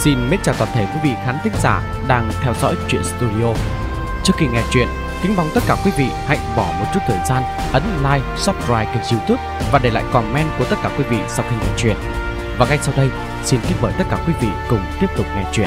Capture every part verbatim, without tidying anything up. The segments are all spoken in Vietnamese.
Xin mến chào toàn thể quý vị khán thính giả đang theo dõi Truyện Studio. Trước khi nghe chuyện, kính mong tất cả quý vị hãy bỏ một chút thời gian ấn like, subscribe kênh YouTube và để lại comment của tất cả quý vị sau khi nghe chuyện. Và ngay sau đây, xin kính mời tất cả quý vị cùng tiếp tục nghe chuyện.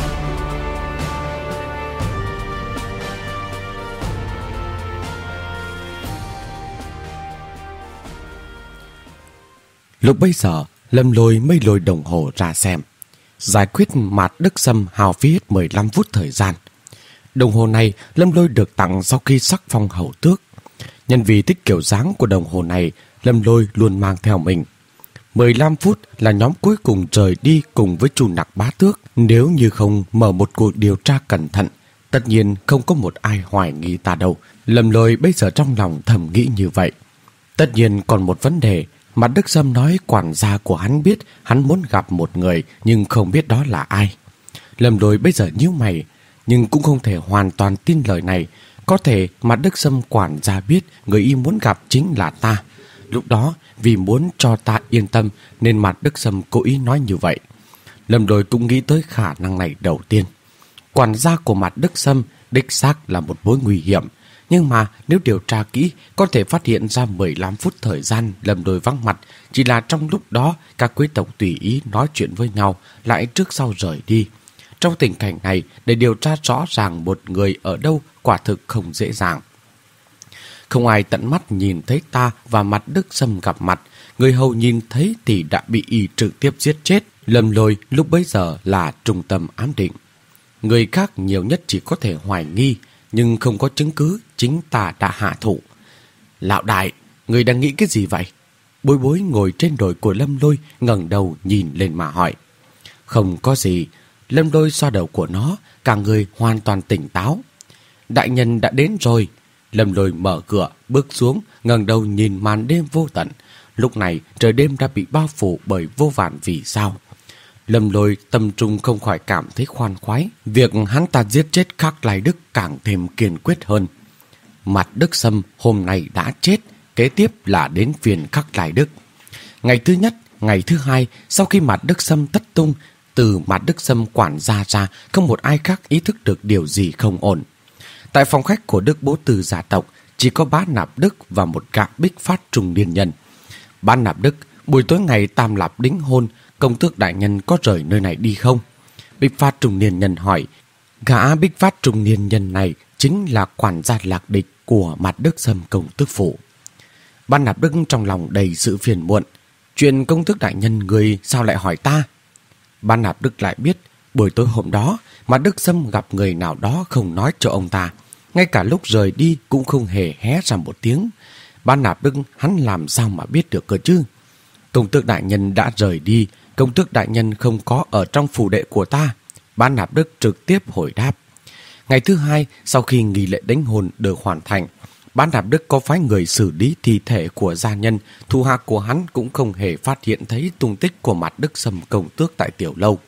Lúc bấy giờ, Lâm Lôi mới lôi đồng hồ ra xem. Giải quyết Mạt Đức Sâm hao phí hết mười lăm phút thời gian. Đồng hồ này Lâm Lôi được tặng sau khi sắc phong hầu tước. Nhân vì thích kiểu dáng của đồng hồ này, Lâm Lôi luôn mang theo mình. mười lăm phút là nhóm cuối cùng rời đi cùng với Chu Nặc Bá Tước. Nếu như không mở một cuộc điều tra cẩn thận, tất nhiên không có một ai hoài nghi ta đâu. Lâm Lôi bây giờ trong lòng thầm nghĩ như vậy. Tất nhiên còn một vấn đề. Mạt Đức Sâm nói quản gia của hắn biết hắn muốn gặp một người nhưng không biết đó là ai. Lâm Lôi bây giờ nhíu mày, nhưng cũng không thể hoàn toàn tin lời này. Có thể Mạt Đức Sâm quản gia biết người y muốn gặp chính là ta. Lúc đó vì muốn cho ta yên tâm nên Mạt Đức Sâm cố ý nói như vậy. Lâm Lôi cũng nghĩ tới khả năng này đầu tiên. Quản gia của Mạt Đức Sâm đích xác là một mối nguy hiểm. Nhưng mà nếu điều tra kỹ, có thể phát hiện ra mười lăm phút thời gian Lâm Lôi vắng mặt. Chỉ là trong lúc đó, các quý tộc tùy ý nói chuyện với nhau, lại trước sau rời đi. Trong tình cảnh này, để điều tra rõ ràng một người ở đâu quả thực không dễ dàng. Không ai tận mắt nhìn thấy ta và Mạt Đức Sâm gặp mặt. Người hầu nhìn thấy thì đã bị y trực tiếp giết chết. Lâm Lôi lúc bấy giờ là trung tâm ám định. Người khác nhiều nhất chỉ có thể hoài nghi, nhưng không có chứng cứ chính ta đã hạ thủ. Lão đại, người đang nghĩ cái gì vậy? Bối Bối ngồi trên đồi của Lâm Lôi ngẩng đầu nhìn lên mà hỏi. Không có gì. Lâm Lôi xoa đầu của nó, cả người hoàn toàn tỉnh táo. Đại nhân đã đến rồi. Lâm Lôi mở cửa, bước xuống, ngẩng đầu nhìn màn đêm vô tận. Lúc này trời đêm đã bị bao phủ bởi vô vàn vì sao. Lâm Lôi tâm trung không khỏi cảm thấy khoan khoái. Việc hắn ta giết chết Khắc Lai Đức càng thêm kiên quyết hơn. Mạt Đức Sâm hôm nay đã chết, kế tiếp là đến phiền Khắc Lai Đức. Ngày thứ nhất, ngày thứ hai, sau khi Mạt Đức Sâm tất tung, từ Mạt Đức Sâm quản gia ra, không một ai khác ý thức được điều gì không ổn. Tại phòng khách của Đức Bố Từ gia tộc, chỉ có Bá Nạp Đức và một gã bích phát trung niên nhân. Bá Nạp Đức, buổi tối ngày Tam Lạp đính hôn, công tước đại nhân có rời nơi này đi không? Bích phát trung niên nhân hỏi. Gã bích phát trung niên nhân này chính là quản gia Lạc Địch của Mạt Đức Sâm công tước phủ. Bá Nạp Đức trong lòng đầy sự phiền muộn. Chuyện công tước đại nhân người sao lại hỏi ta? Bá Nạp Đức lại biết buổi tối hôm đó Mạt Đức Sâm gặp người nào đó không nói cho ông ta. Ngay cả lúc rời đi cũng không hề hé ra một tiếng. Bá Nạp Đức hắn làm sao mà biết được cơ chứ? Công tước đại nhân đã rời đi, công tước đại nhân không có ở trong phủ đệ của ta. Bá Nạp Đức trực tiếp hồi đáp. Ngày thứ hai, sau khi nghi lễ đính hôn được hoàn thành, Bá Nạp Đức có phái người xử lý thi thể của gia nhân. Thủ hạ của hắn cũng không hề phát hiện thấy tung tích của Mạt Đức Sâm công tước tại tiểu lâu.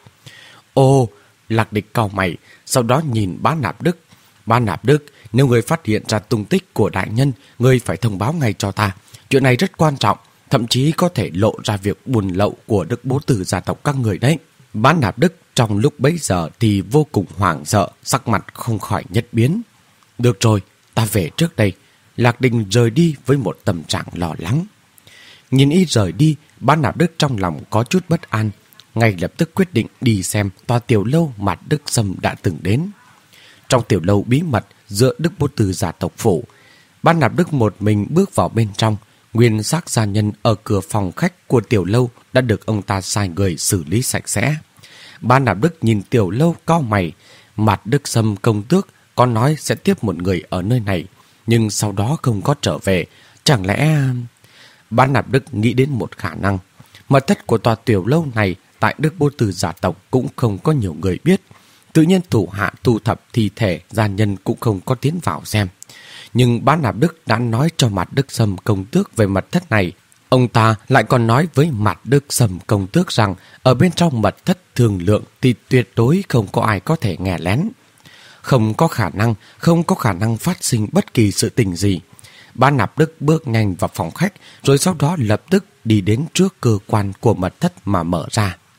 Ồ, Lạc Địch cau mày, sau đó nhìn Bá Nạp Đức. Bá Nạp Đức, nếu người phát hiện ra tung tích của đại nhân, người phải thông báo ngay cho ta. Chuyện này rất quan trọng, thậm chí có thể lộ ra việc buôn lậu của Đức Bố Từ gia tộc các người đấy. Bá Nạp Đức trong lúc bấy giờ thì vô cùng hoảng sợ, sắc mặt không khỏi nhất biến. Được rồi, ta về trước đây. Lạc Đình rời đi với một tâm trạng lo lắng. Nhìn y rời đi, Bá Nạp Đức trong lòng có chút bất an, ngay lập tức quyết định đi xem tòa tiểu lâu Mạt Đức Sâm đã từng đến. Trong tiểu lâu bí mật giữa Đức Bố Từ gia tộc phủ, Bá Nạp Đức một mình bước vào bên trong. Nguyên xác gia nhân ở cửa phòng khách của tiểu lâu đã được ông ta sai người xử lý sạch sẽ. Bá Nạp Đức nhìn tiểu lâu cau mày. Mạt Đức Sâm công tước có nói sẽ tiếp một người ở nơi này, nhưng sau đó không có trở về. Chẳng lẽ... Bá Nạp Đức nghĩ đến một khả năng. Mật thất của tòa tiểu lâu này tại Đức Bố Từ gia tộc cũng không có nhiều người biết. Tự nhiên thủ hạ thu thập thi thể gia nhân cũng không có tiến vào xem. Nhưng Bá Nạp Đức đã nói cho Mạt Đức Sâm công tước về mật thất này. Ông ta lại còn nói với Mạt Đức Sâm công tước rằng ở bên trong mật thất thương lượng thì tuyệt đối không có ai có thể nghe lén. Không có khả năng, không có khả năng phát sinh bất kỳ sự tình gì. Bá Nạp Đức bước nhanh vào phòng khách, rồi sau đó lập tức đi đến trước cơ quan của mật thất mà mở ra.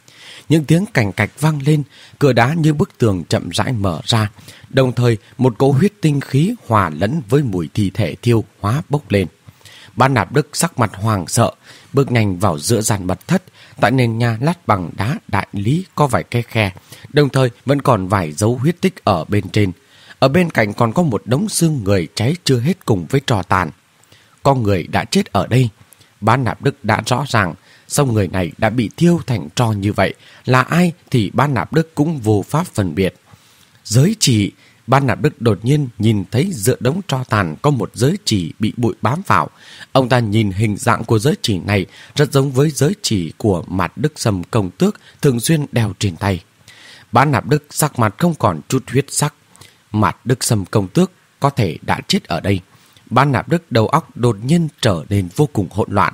những tiếng cành cạch vang lên, cửa đá như bức tường chậm rãi mở ra, đồng thời một cỗ huyết tinh khí hòa lẫn với mùi thi thể thiêu hóa bốc lên. Ban Nạp Đức sắc mặt hoàng sợ, bước nhanh vào giữa gian mật thất. Tại nền nhà lát bằng đá đại lý có vài cái khe, đồng thời vẫn còn vài dấu huyết tích ở bên trên. Ở bên cạnh còn có một đống xương người cháy chưa hết cùng với tro tàn. Con người đã chết ở đây. Ban Nạp Đức đã rõ ràng, song người này đã bị thiêu thành tro như vậy, là ai thì Ban Nạp Đức cũng vô pháp phân biệt. Giới chỉ, Ban Nạp Đức đột nhiên nhìn thấy giữa đống tro tàn có một giới chỉ bị bụi bám vào. Ông ta nhìn hình dạng của giới chỉ này rất giống với giới chỉ của Mạt Đức Sâm công tước thường xuyên đeo trên tay. Ban Nạp Đức sắc mặt không còn chút huyết sắc. Mạt Đức Sâm công tước có thể đã chết ở đây. Ban Nạp Đức đầu óc đột nhiên trở nên vô cùng hỗn loạn.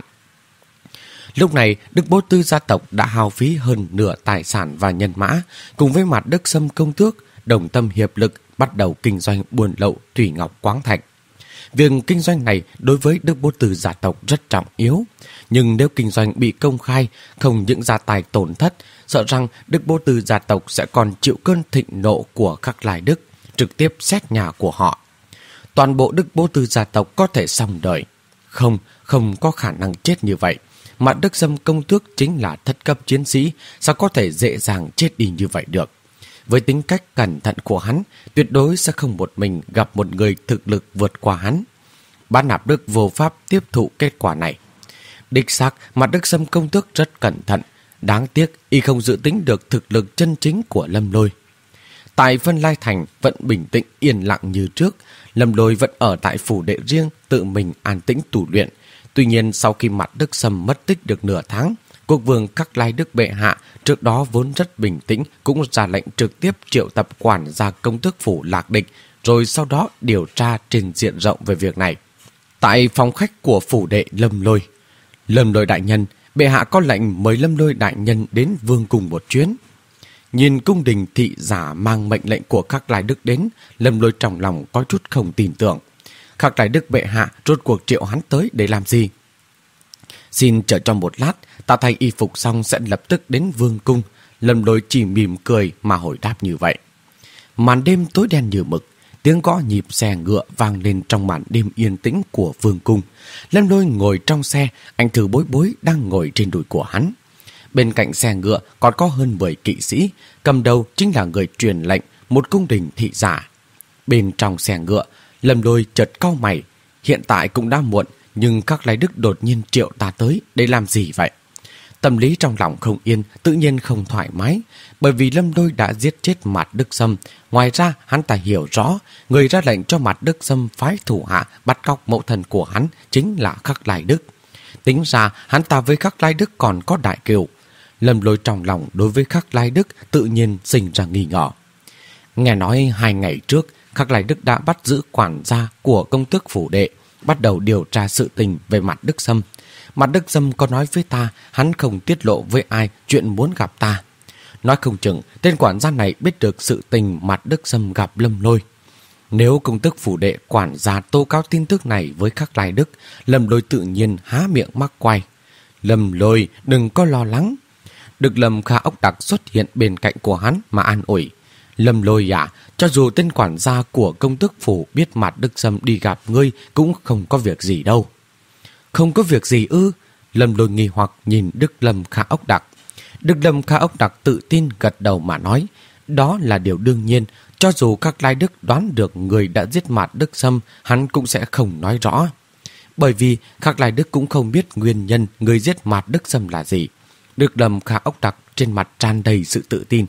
Lúc này, Đức Bố Tư gia tộc đã hao phí hơn nửa tài sản và nhân mã, cùng với Mạt Đức Sâm công tước đồng tâm hiệp lực bắt đầu kinh doanh buôn lậu thủy ngọc khoáng thạch. Việc kinh doanh này đối với Đức Bố Tư gia tộc rất trọng yếu, nhưng nếu kinh doanh bị công khai, không những gia tài tổn thất, sợ rằng Đức Bố Tư gia tộc sẽ còn chịu cơn thịnh nộ của các Lai Đức, trực tiếp xét nhà của họ. Toàn bộ Đức Bố Tư gia tộc có thể xong đời. Không, không có khả năng chết như vậy. Mạt Đức Sâm công tước chính là thất cấp chiến sĩ, sao có thể dễ dàng chết đi như vậy được. Với tính cách cẩn thận của hắn, tuyệt đối sẽ không một mình gặp một người thực lực vượt qua hắn. Ban Nạp Đức vô pháp tiếp thụ kết quả này. Đích xác, Mạt Đức Sâm công tước rất cẩn thận. Đáng tiếc, y không dự tính được thực lực chân chính của Lâm Lôi. Tại Vân Lai Thành vẫn bình tĩnh yên lặng như trước. Lâm Lôi vẫn ở tại phủ đệ riêng, tự mình an tĩnh tu luyện. Tuy nhiên sau khi Mạt Đức Sâm mất tích được nửa tháng, quốc vương các Lai Đức bệ hạ trước đó vốn rất bình tĩnh cũng ra lệnh trực tiếp triệu tập quản gia công tước phủ Lạc Địch, rồi sau đó điều tra trên diện rộng về việc này. Tại phòng khách của phủ đệ Lâm Lôi, Lâm Lôi đại nhân, bệ hạ có lệnh mời Lâm Lôi đại nhân đến vương cung một chuyến. Nhìn cung đình thị giả mang mệnh lệnh của các Lai Đức đến, Lâm Lôi trong lòng có chút không tin tưởng. Các Lai Đức bệ hạ rốt cuộc triệu hắn tới để làm gì? Xin chờ cho một lát, ta thay y phục xong sẽ lập tức đến vương cung. Lâm Lôi chỉ mỉm cười mà hồi đáp như vậy. Màn đêm tối đen như mực, tiếng gõ nhịp xe ngựa vang lên trong màn đêm yên tĩnh của vương cung. Lâm Lôi ngồi trong xe, anh Thư Bối Bối đang ngồi trên đùi của hắn. Bên cạnh xe ngựa còn có hơn mười kỵ sĩ, cầm đầu chính là người truyền lệnh một cung đình thị giả. Bên trong xe ngựa, Lâm Lôi chợt cau mày. Hiện tại cũng đã muộn, nhưng các Lai Đức đột nhiên triệu ta tới để làm gì vậy? Tâm lý trong lòng không yên, tự nhiên không thoải mái, bởi vì Lâm Lôi đã giết chết Mạt Đức Sâm. Ngoài ra, hắn ta hiểu rõ, người ra lệnh cho Mạt Đức Sâm phái thủ hạ bắt cóc mẫu thân của hắn chính là các Lai Đức. Tính ra, hắn ta với các Lai Đức còn có đại kiều. Lâm Lôi trong lòng đối với các Lai Đức tự nhiên sinh ra nghi ngờ. Nghe nói hai ngày trước, các Lai Đức đã bắt giữ quản gia của công tước phủ đệ, bắt đầu điều tra sự tình về Mạt Đức Sâm. Mạt Đức Sâm có nói với ta, hắn không tiết lộ với ai chuyện muốn gặp ta. Nói không chừng, tên quản gia này biết được sự tình Mạt Đức Sâm gặp Lâm Lôi. Nếu công tước phủ đệ quản gia tố cáo tin tức này với các Lai Đức, Lâm Lôi tự nhiên há miệng mắc quay. Lâm Lôi, đừng có lo lắng. Được Lâm Kha Ốc Đặc xuất hiện bên cạnh của hắn mà an ủi. Lâm Lôi à, cho dù tên quản gia của công tước phủ biết Mạt Đức Sâm đi gặp ngươi cũng không có việc gì đâu. Không có việc gì ư? Lâm Lôi nghi hoặc nhìn Đức Lâm Kha Ốc Đặc. Đức Lâm Kha Ốc Đặc tự tin gật đầu mà nói, đó là điều đương nhiên, cho dù các Lai Đức đoán được người đã giết Mạt Đức Sâm, hắn cũng sẽ không nói rõ. Bởi vì các Lai Đức cũng không biết nguyên nhân người giết Mạt Đức Sâm là gì. Đức Lâm Kha Ốc Đặc trên mặt tràn đầy sự tự tin.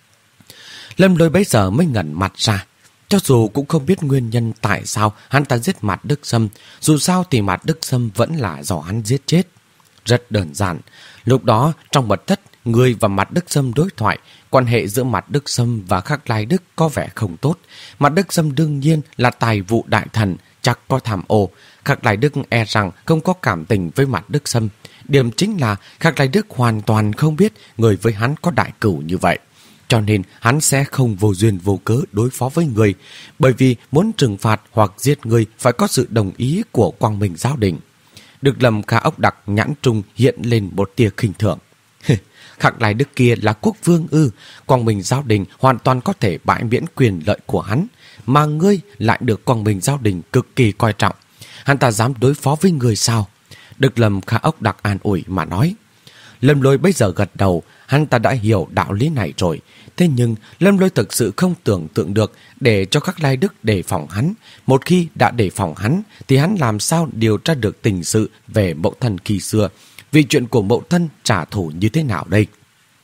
Lâm Lôi bấy giờ mới ngẩn mặt ra. Cho dù cũng không biết nguyên nhân tại sao hắn ta giết Mạt Đức Sâm, dù sao thì Mạt Đức Sâm vẫn là do hắn giết chết. Rất đơn giản. Lúc đó trong mật thất, người và Mạt Đức Sâm đối thoại, quan hệ giữa Mạt Đức Sâm và các Lai Đức có vẻ không tốt. Mạt Đức Sâm đương nhiên là tài vụ đại thần, chắc có tham ô. Các Lai Đức e rằng không có cảm tình với Mạt Đức Sâm. Điểm chính là các Lai Đức hoàn toàn không biết người với hắn có đại cửu như vậy. Cho nên hắn sẽ không vô duyên vô cớ đối phó với người, bởi vì muốn trừng phạt hoặc giết người phải có sự đồng ý của Quang Minh Giáo Đình. Được Lâm Kha Ốc Đặc nhãn trung hiện lên một tia khinh thường. Khắc Lai Đức kia là quốc vương ư? Quang Minh Giáo Đình hoàn toàn có thể bãi miễn quyền lợi của hắn, mà ngươi lại được Quang Minh Giáo Đình cực kỳ coi trọng. Hắn ta dám đối phó với ngươi sao? Đức Lâm Kha Ốc Đặc an ủi mà nói. Lâm Lôi bây giờ gật đầu, hắn ta đã hiểu đạo lý này rồi. Thế nhưng Lâm Lôi thực sự không tưởng tượng được để cho Khắc Lai Đức đề phòng hắn. Một khi đã đề phòng hắn thì hắn làm sao điều tra được tình sự về mẫu thân khi xưa, vì chuyện của mẫu thân trả thù như thế nào đây?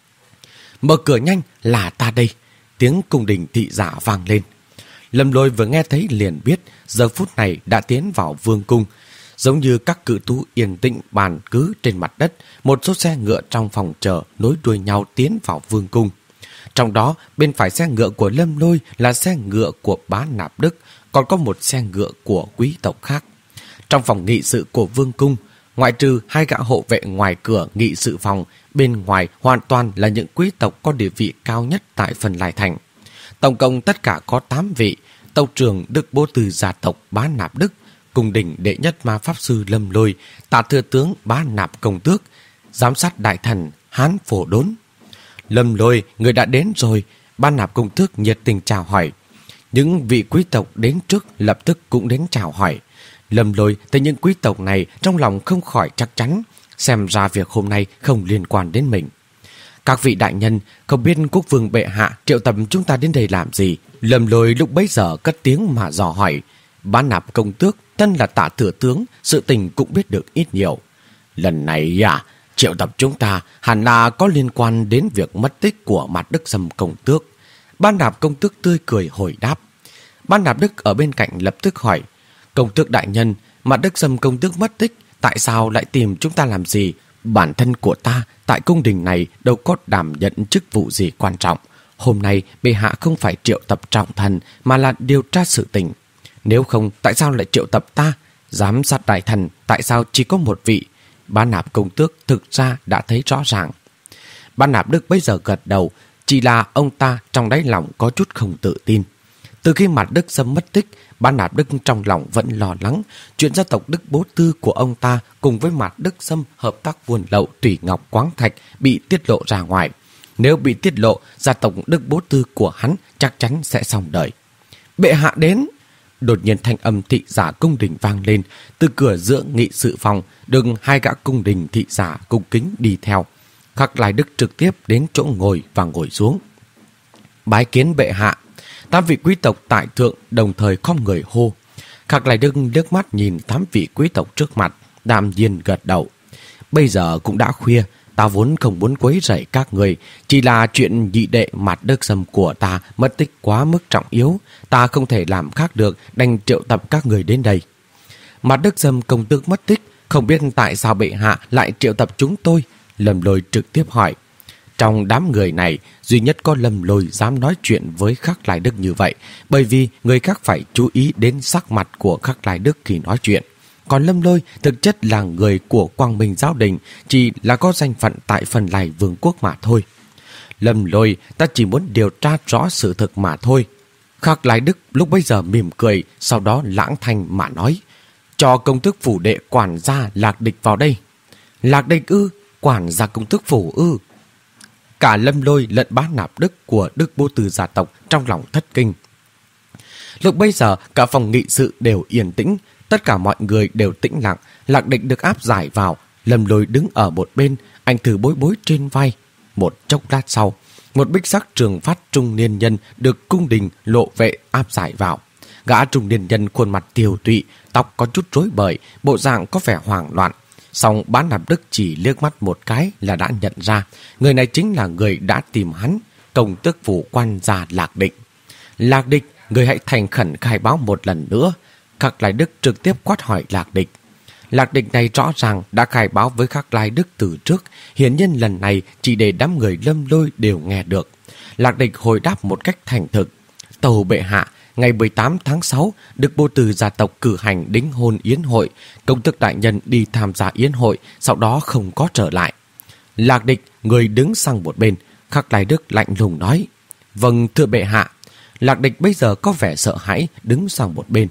Mở cửa nhanh, là ta đây. Tiếng cung đình thị giả vang lên. Lâm Lôi vừa nghe thấy liền biết giờ phút này đã tiến vào vương cung. Giống như các cự tú yên tĩnh bàn cứ trên mặt đất, một số xe ngựa trong phòng chờ nối đuôi nhau tiến vào vương cung. Trong đó, bên phải xe ngựa của Lâm Lôi là xe ngựa của Bá Nạp Đức, còn có một xe ngựa của quý tộc khác. Trong phòng nghị sự của vương cung, ngoại trừ hai gã hộ vệ ngoài cửa nghị sự phòng, bên ngoài hoàn toàn là những quý tộc có địa vị cao nhất tại Phần Lai Thành. Tổng cộng tất cả có tám vị: tộc trưởng Đức Bố Từ gia tộc Bá Nạp Đức, cung đình đệ nhất ma pháp sư Lâm Lôi, tạ thừa tướng Bá Nạp Công Tước, giám sát đại thần Hán Phổ Đốn. Lâm Lôi, người đã đến rồi. Bá Nạp Công Tước nhiệt tình chào hỏi. Những vị quý tộc đến trước lập tức cũng đến chào hỏi. Lâm Lôi thấy những quý tộc này trong lòng không khỏi chắc chắn, xem ra việc hôm nay không liên quan đến mình. Các vị đại nhân, không biết quốc vương bệ hạ triệu tập chúng ta đến đây làm gì? Lâm Lôi lúc bấy giờ cất tiếng mà dò hỏi. Bá Nạp Công Tước thân là tạ thừa tướng, sự tình cũng biết được ít nhiều. Lần này à, triệu tập chúng ta hẳn là có liên quan đến việc mất tích của Mạt Đức Sâm Công Tước. Bá Nạp Công Tước tươi cười hồi đáp. Bá Nạp Đức ở bên cạnh lập tức hỏi. Công tước đại nhân, Mạt Đức Sâm Công Tước mất tích, tại sao lại tìm chúng ta làm gì? Bản thân của ta tại cung đình này đâu có đảm nhận chức vụ gì quan trọng. Hôm nay bệ hạ không phải triệu tập trọng thần mà là điều tra sự tình. Nếu không, tại sao lại triệu tập ta? Giám sát đại thần, tại sao chỉ có một vị? Bá Nạp Công Tước thực ra đã thấy rõ ràng. Bá Nạp Đức bây giờ gật đầu, chỉ là ông ta trong đáy lòng có chút không tự tin. Từ khi Mạt Đức Sâm mất tích, Bá Nạp Đức trong lòng vẫn lo lắng chuyện gia tộc Đức Bố Tư của ông ta cùng với Mạt Đức Sâm hợp tác buôn lậu Thủy Ngọc Quáng Thạch bị tiết lộ ra ngoài. Nếu bị tiết lộ, gia tộc Đức Bố Tư của hắn chắc chắn sẽ xong đời. Bệ hạ đến! Đột nhiên thanh âm thị giả cung đình vang lên. Từ cửa giữa nghị sự phòng, đừng hai gã cung đình thị giả cung kính đi theo. Khắc Lai Đức trực tiếp đến chỗ ngồi và ngồi xuống. Bái kiến bệ hạ! Tám vị quý tộc tại thượng đồng thời khom người hô. Khắc Lai Đức liếc mắt nhìn tám vị quý tộc trước mặt, đạm nhiên gật đầu. Bây giờ cũng đã khuya, ta vốn không muốn quấy rầy các người, chỉ là chuyện nhị đệ Mạt Đức Sâm của ta mất tích quá mức trọng yếu, ta không thể làm khác được, đành triệu tập các người đến đây. Mạt Đức Sâm Công Tước mất tích, không biết tại sao bệ hạ lại triệu tập chúng tôi? Lâm Lôi trực tiếp hỏi. Trong đám người này, duy nhất có Lâm Lôi dám nói chuyện với Khắc Lai Đức như vậy, bởi vì người khác phải chú ý đến sắc mặt của Khắc Lai Đức khi nói chuyện. Còn Lâm Lôi thực chất là người của Quang Minh Giáo Đình, chỉ là có danh phận tại Phần Lai Vương quốc mà thôi. Lâm Lôi, ta chỉ muốn điều tra rõ sự thực mà thôi. Khắc Lai Đức lúc bấy giờ mỉm cười, sau đó lãng thanh mà nói. Cho công tước phủ đệ quản gia Lạc Địch vào đây. Lạc Địch ư? Quản gia công tước phủ ư? Cả Lâm Lôi lẫn Bá Nạp Đức của Đức Bố Từ gia tộc trong lòng thất kinh. Lúc bây giờ cả phòng nghị sự đều yên tĩnh, tất cả mọi người đều tĩnh lặng. Lạc Địch được áp giải vào, Lâm Lôi đứng ở một bên, anh thử bối bối trên vai. Một chốc lát sau, một bích sắc trường phát trung niên nhân được cung đình lộ vệ áp giải vào. Gã trung niên nhân khuôn mặt tiều tụy, tóc có chút rối bời, bộ dạng có vẻ hoảng loạn. Song Bá Nạp Đức chỉ liếc mắt một cái là đã nhận ra, người này chính là người đã tìm hắn, công tước phủ quan gia Lạc Địch. Lạc Địch, người hãy thành khẩn khai báo một lần nữa. Khắc Lai Đức trực tiếp quát hỏi Lạc Địch. Lạc Địch này rõ ràng đã khai báo với Khắc Lai Đức từ trước, hiển nhiên lần này chỉ để đám người Lâm Lôi đều nghe được. Lạc Địch hồi đáp một cách thành thực. Tâu bệ hạ, ngày mười tám tháng sáu, Đức Bố Từ gia tộc cử hành đính hôn yến hội, công tước đại nhân đi tham gia yến hội, sau đó không có trở lại. Lạc Địch, người đứng sang một bên. Khắc Lai Đức lạnh lùng nói. Vâng, thưa bệ hạ. Lạc Địch bây giờ có vẻ sợ hãi, đứng sang một bên.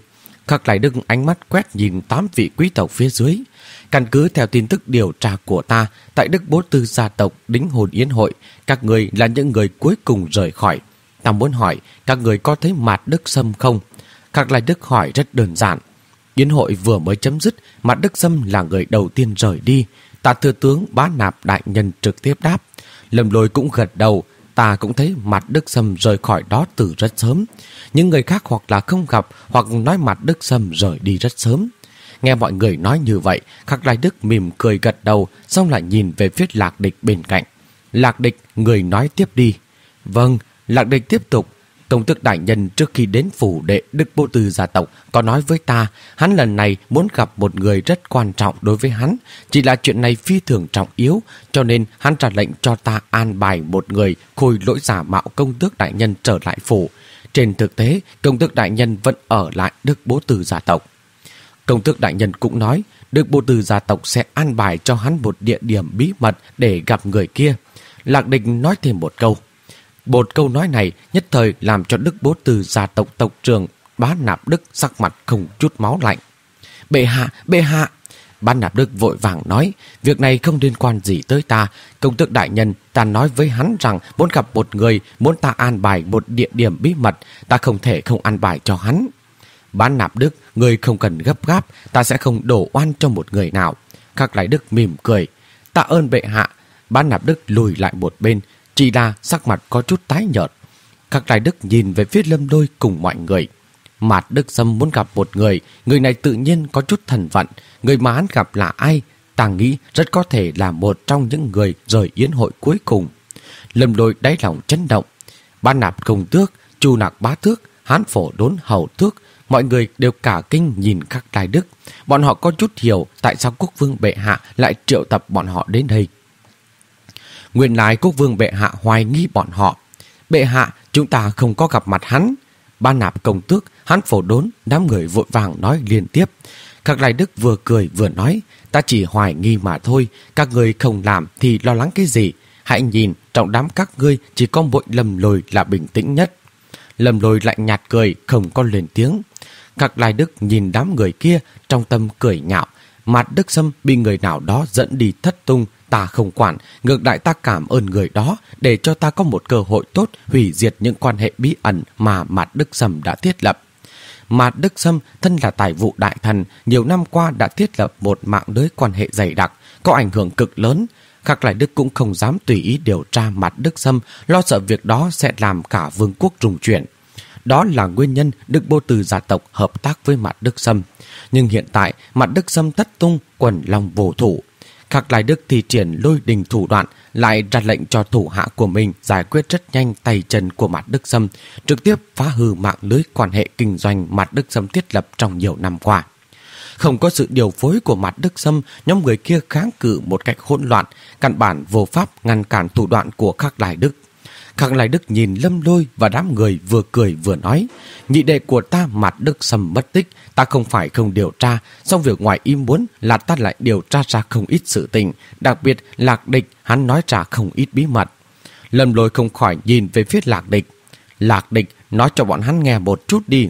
Khắc Lai Đức ánh mắt quét nhìn tám vị quý tộc phía dưới. Căn cứ theo tin tức điều tra của ta, tại Đức Bố Tư gia tộc đính hôn yến hội, các người là những người cuối cùng rời khỏi. Ta muốn hỏi, các người có thấy Mạt Đức Sâm không? Khắc Lai Đức hỏi rất đơn giản. Yến hội vừa mới chấm dứt, Mạt Đức Sâm là người đầu tiên rời đi. Ta thừa tướng Bá Nạp đại nhân trực tiếp đáp. Lâm Lôi cũng gật đầu. Ta cũng thấy Mạt Đức Sâm rời khỏi đó từ rất sớm. Những người khác hoặc là không gặp, hoặc nói Mạt Đức Sâm rời đi rất sớm. Nghe mọi người nói như vậy, Khắc Lai Đức mỉm cười gật đầu, xong lại nhìn về phía Lạc Địch bên cạnh. Lạc Địch, người nói tiếp đi. Vâng, Lạc Địch tiếp tục. Công tước đại nhân trước khi đến phủ đệ Đức Bố Tư gia tộc có nói với ta, hắn lần này muốn gặp một người rất quan trọng đối với hắn. Chỉ là chuyện này phi thường trọng yếu, cho nên hắn ra lệnh cho ta an bài một người khôi lỗi giả mạo công tước đại nhân trở lại phủ. Trên thực tế, công tước đại nhân vẫn ở lại Đức Bố Tư gia tộc. Công tước đại nhân cũng nói, Đức Bố Tư gia tộc sẽ an bài cho hắn một địa điểm bí mật để gặp người kia. Lạc Địch nói thêm một câu. Một câu nói này nhất thời làm cho Đức Bố Tư gia tộc tộc trưởng Bá Nạp Đức sắc mặt không chút máu lạnh. Bệ hạ, bệ hạ! Bá Nạp Đức vội vàng nói, việc này không liên quan gì tới ta. Công tước đại nhân, ta nói với hắn rằng muốn gặp một người, muốn ta an bài một địa điểm bí mật, ta không thể không an bài cho hắn. Bá Nạp Đức, người không cần gấp gáp, ta sẽ không đổ oan cho một người nào. Khắc Lai Đức mỉm cười. Tạ ơn bệ hạ. Bá Nạp Đức lùi lại một bên, chỉ là sắc mặt có chút tái nhợt. Khắc Lai Đức nhìn về phía Lâm Lôi cùng mọi người. Mạt Đức Sâm muốn gặp một người, người này tự nhiên có chút thần vận. Người mà hắn gặp là ai? Ta nghĩ rất có thể là một trong những người rời yến hội cuối cùng. Lâm Lôi đáy lòng chấn động. Bá Nạp Công Tước, Chu Nặc Bá Tước, Hán Phổ Đốn Hầu Tước, mọi người đều cả kinh nhìn Khắc Lai Đức. Bọn họ có chút hiểu tại sao quốc vương bệ hạ lại triệu tập bọn họ đến đây. Nguyên lai quốc vương bệ hạ hoài nghi bọn họ. Bệ hạ, chúng ta không có gặp mặt hắn. Bá Nạp Công Tước, Hán Phổ Đốn, đám người vội vàng nói liên tiếp. Khắc Lai Đức vừa cười vừa nói, ta chỉ hoài nghi mà thôi, các người không làm thì lo lắng cái gì. Hãy nhìn, trong đám các ngươi chỉ có mỗi Lâm Lôi là bình tĩnh nhất. Lâm Lôi lại nhạt cười, không có lên tiếng. Khắc Lai Đức nhìn đám người kia, trong tâm cười nhạo. Mạt Đức Sâm bị người nào đó dẫn đi thất tung, ta không quản, ngược lại ta cảm ơn người đó để cho ta có một cơ hội tốt hủy diệt những quan hệ bí ẩn mà Mạt Đức Sâm đã thiết lập. Mạt Đức Sâm thân là tài vụ đại thần, nhiều năm qua đã thiết lập một mạng lưới quan hệ dày đặc, có ảnh hưởng cực lớn. Khắc Lai Đức cũng không dám tùy ý điều tra Mạt Đức Sâm, lo sợ việc đó sẽ làm cả vương quốc rung chuyển. Đó là nguyên nhân Đức Bố Tư gia tộc hợp tác với Mạt Đức Sâm. Nhưng hiện tại Mạt Đức Sâm thất tung, quần long vô thủ. Khắc Lai Đức thi triển lôi đình thủ đoạn, lại ra lệnh cho thủ hạ của mình giải quyết rất nhanh tay chân của Mạt Đức Sâm, trực tiếp phá hư mạng lưới quan hệ kinh doanh Mạt Đức Sâm thiết lập trong nhiều năm qua. Không có sự điều phối của Mạt Đức Sâm, nhóm người kia kháng cự một cách hỗn loạn, căn bản vô pháp ngăn cản thủ đoạn của Khắc Lai Đức. Khắc Lai Đức nhìn Lâm Lôi và đám người vừa cười vừa nói, nhị đệ của ta Mạt Đức Sâm mất tích, ta không phải không điều tra, song việc ngoài ý muốn là ta lại điều tra ra không ít sự tình, đặc biệt Lạc Địch hắn nói ra không ít bí mật. Lâm Lôi không khỏi nhìn về phía Lạc Địch. Lạc Địch, nói cho bọn hắn nghe một chút đi.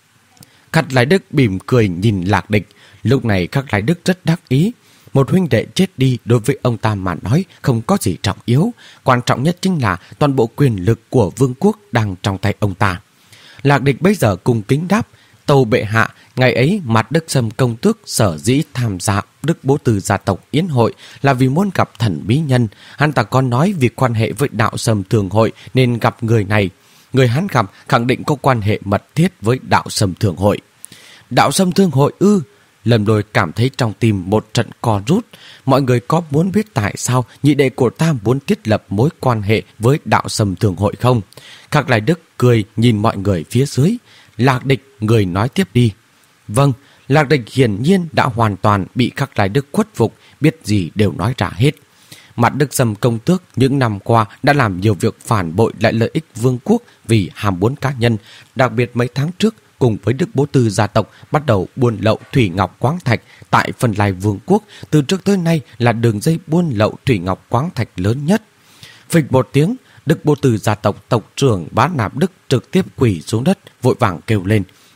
Khắc Lai Đức mỉm cười nhìn Lạc Địch. Lúc này Khắc Lai Đức rất đắc ý. Một huynh đệ chết đi đối với ông ta mà nói không có gì trọng yếu. Quan trọng nhất chính là toàn bộ quyền lực của vương quốc đang trong tay ông ta. Lạc Địch bây giờ cung kính đáp, tâu bệ hạ, ngày ấy Mạt Đức Sâm công tước sở dĩ tham gia Đức Bố Tư gia tộc yến hội là vì muốn gặp thần bí nhân. Hắn ta còn nói vì quan hệ với đạo Sâm thường hội nên gặp người này. Người hắn gặp khẳng định có quan hệ mật thiết với đạo Sâm thường hội. Đạo Sâm thường hội ư? Lâm Lôi cảm thấy trong tim một trận co rút. Mọi người có muốn biết tại sao nhị đệ của ta muốn thiết lập mối quan hệ với đạo Sâm thường hội không? Khắc Lai Đức cười nhìn mọi người phía dưới. Lạc Địch, người nói tiếp đi. Vâng, Lạc Địch hiển nhiên đã hoàn toàn bị Khắc Lai Đức khuất phục, biết gì đều nói ra hết. Mạt Đức Sâm công tước những năm qua đã làm nhiều việc phản bội lại lợi ích vương quốc vì ham muốn cá nhân, đặc biệt mấy tháng trước cùng với Đức Bố Tư gia tộc bắt đầu buôn lậu thủy ngọc khoáng thạch tại Phần Lai Vương quốc, từ trước tới nay là đường dây buôn lậu thủy ngọc khoáng thạch lớn nhất. Phịch một tiếng, Đức Bố Tư gia tộc tộc trưởng Bá Nạp Đức trực tiếp quỳ xuống đất, vội vàng kêu lên: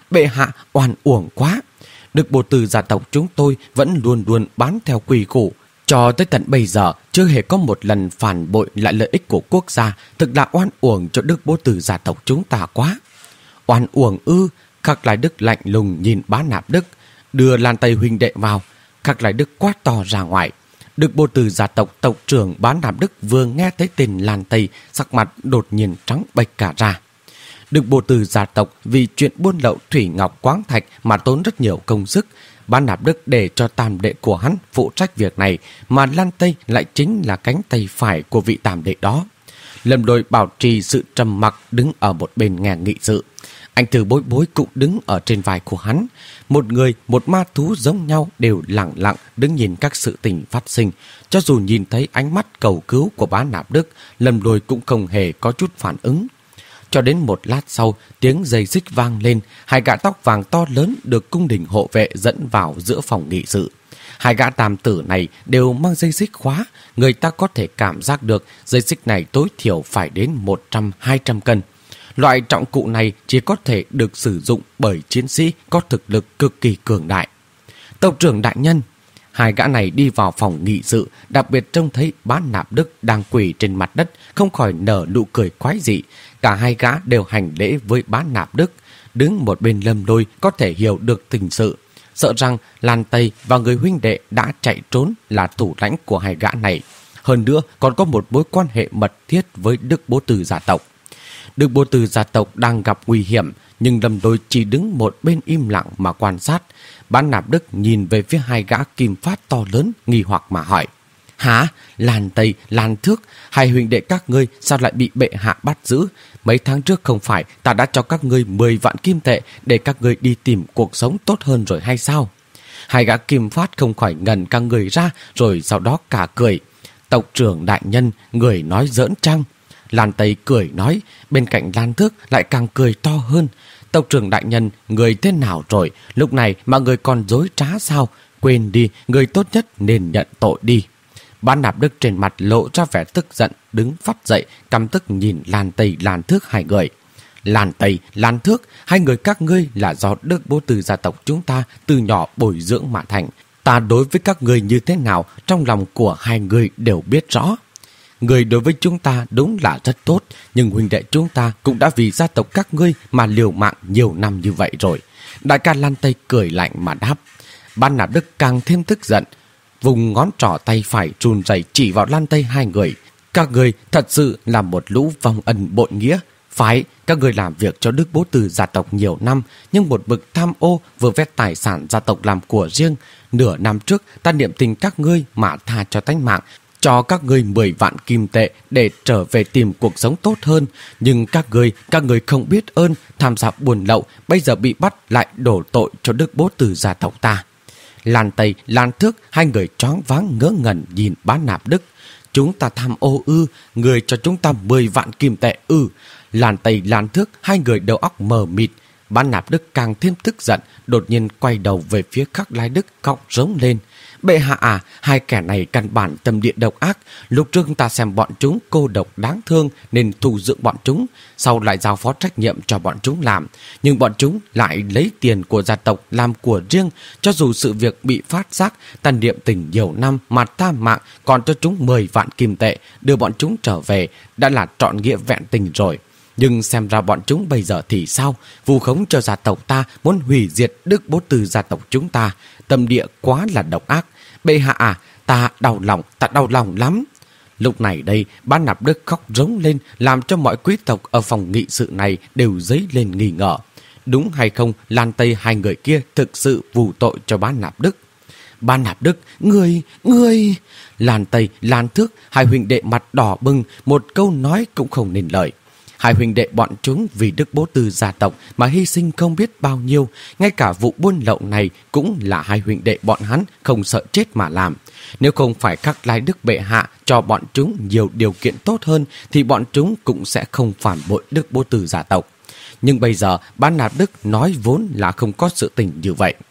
bệ hạ oan uổng quá. Đức Bồ Từ gia tộc chúng tôi vẫn luôn luôn bán theo quy củ. Cho tới tận bây giờ chưa hề có một lần phản bội lại lợi ích của quốc gia. Thực là oan uổng cho Đức Bố Từ gia tộc chúng ta quá. Oan uổng ư? Khắc Lai Đức lạnh lùng nhìn Bá Nạp Đức. Đưa Lan Tây huynh đệ vào. Khắc Lai Đức quát to ra ngoài. Đức Bố Từ gia tộc tộc trưởng Bá Nạp Đức vừa nghe thấy tên Lan Tây, sắc mặt đột nhiên trắng bệch cả ra. Đức Bố Từ gia tộc vì chuyện buôn lậu thủy ngọc quáng thạch mà tốn rất nhiều công sức. Bá Nạp Đức để cho tam đệ của hắn phụ trách việc này, mà Lan Tây lại chính là cánh tay phải của vị tam đệ đó. Lâm Lôi bảo trì sự trầm mặc đứng ở một bên nghe nghị sự. Anh Thư Bối Bối cũng đứng ở trên vai của hắn. Một người, một ma thú giống nhau đều lặng lặng đứng nhìn các sự tình phát sinh. Cho dù nhìn thấy ánh mắt cầu cứu của Bá Nạp Đức, Lâm Lôi cũng không hề có chút phản ứng. Cho đến một lát sau, tiếng giày xích vang lên, hai gã tóc vàng to lớn được cung đình hộ vệ dẫn vào giữa phòng nghị sự. Hai gã tam tử này đều mang dây xích khóa, người ta có thể cảm giác được dây xích này tối thiểu phải đến một trăm đến hai trăm cân. Loại trọng cụ này chỉ có thể được sử dụng bởi chiến sĩ có thực lực cực kỳ cường đại. Tộc trưởng đại nhân, hai gã này đi vào phòng nghị sự, đặc biệt trông thấy Bá Nạp Đức đang quỳ trên mặt đất, không khỏi nở nụ cười quái dị. Cả hai gã đều hành lễ với Bá Nạp Đức. Đứng một bên Lâm Lôi có thể hiểu được tình sự, sợ rằng Lan Tây và người huynh đệ đã chạy trốn là thủ lãnh của hai gã này. Hơn nữa còn có một mối quan hệ mật thiết với Đức Bố Từ gia tộc. Đức Bố Từ gia tộc đang gặp nguy hiểm, nhưng Lâm Lôi chỉ đứng một bên im lặng mà quan sát. Bá Nạp Đức nhìn về phía hai gã kim phát to lớn, nghi hoặc mà hỏi: Hả? Lan Tây, Lan Thước, hai huynh đệ các ngươi sao lại bị bệ hạ bắt giữ? Mấy tháng trước không phải ta đã cho các ngươi mười vạn kim tệ để các ngươi đi tìm cuộc sống tốt hơn rồi hay sao? Hai gã kim phát không khỏi ngẩn cả người ra, rồi sau đó cả cười. Tộc trưởng đại nhân, người nói giỡn chăng? Lan Tây cười nói, bên cạnh Lan Thước lại càng cười to hơn. Tộc trưởng đại nhân, người thế nào rồi? Lúc này mà người còn dối trá sao? Quên đi, người tốt nhất nên nhận tội đi. Bá Nạp Đức trên mặt lộ ra vẻ tức giận, đứng phắt dậy, căm tức nhìn Lan Tây, Lan Thước hai người. Lan Tây, Lan Thước, hai người các ngươi là do Đức Bố Từ gia tộc chúng ta từ nhỏ bồi dưỡng mà thành. Ta đối với các ngươi như thế nào, trong lòng của hai người đều biết rõ. Người đối với chúng ta đúng là rất tốt, nhưng huynh đệ chúng ta cũng đã vì gia tộc các ngươi mà liều mạng nhiều năm như vậy rồi. Đại ca Lan Tây cười lạnh mà đáp. Bá Nạp Đức càng thêm tức giận, vùng ngón trỏ tay phải run rẩy chỉ vào Lan Tây hai người. Các người thật sự là một lũ vong ân bội nghĩa. Phải, các người làm việc cho Đức Bố Từ gia tộc nhiều năm, nhưng một bực tham ô vừa vét tài sản gia tộc làm của riêng. Nửa năm trước ta niệm tình các ngươi mà tha cho tánh mạng, cho các ngươi mười vạn kim tệ để trở về tìm cuộc sống tốt hơn. Nhưng các ngươi, các ngươi không biết ơn, tham gia buôn lậu, bây giờ bị bắt lại đổ tội cho Đức Bố Từ gia tộc ta. Lan Tây, Lan Thước, hai người choáng váng ngớ ngẩn nhìn Bá Nạp Đức. Chúng ta tham ô ư? Người cho chúng ta mười vạn kim tệ ư? Lan Tây, Lan Thước, hai người đầu óc mờ mịt. Bá Nạp Đức càng thêm tức giận, đột nhiên quay đầu về phía Khắc Lai Đức, khóc rống lên. Bệ hạ à, hai kẻ này căn bản tâm địa độc ác. Lúc trước ta xem bọn chúng cô độc đáng thương nên thu dưỡng bọn chúng, sau lại giao phó trách nhiệm cho bọn chúng làm. Nhưng bọn chúng lại lấy tiền của gia tộc làm của riêng. Cho dù sự việc bị phát giác, ta niệm tình nhiều năm mà tha mạng, còn cho chúng mười vạn kim tệ, đưa bọn chúng trở về, đã là trọn nghĩa vẹn tình rồi. Nhưng xem ra bọn chúng bây giờ thì sao? Vu khống cho gia tộc ta, muốn hủy diệt Đức Bố Từ gia tộc chúng ta. Tâm địa quá là độc ác. Bệ hạ à, ta đau lòng, ta đau lòng lắm. Lúc này đây, Bá Nạp Đức khóc rống lên, làm cho mọi quý tộc ở phòng nghị sự này đều dấy lên nghi ngờ. Đúng hay không, Lan Tây hai người kia thực sự vù tội cho Bá Nạp Đức. Bá Nạp Đức, ngươi, ngươi... Lan Tây, Lan Thước, hai huynh đệ mặt đỏ bừng, một câu nói cũng không nên lời. Hai huynh đệ bọn chúng vì Đức Bố Từ gia tộc mà hy sinh không biết bao nhiêu. Ngay cả vụ buôn lậu này cũng là hai huynh đệ bọn hắn không sợ chết mà làm. Nếu không phải Khắc Lai Đức bệ hạ cho bọn chúng nhiều điều kiện tốt hơn thì bọn chúng cũng sẽ không phản bội Đức Bố Từ gia tộc. Nhưng bây giờ Bá Nạp Đức nói vốn là không có sự tình như vậy.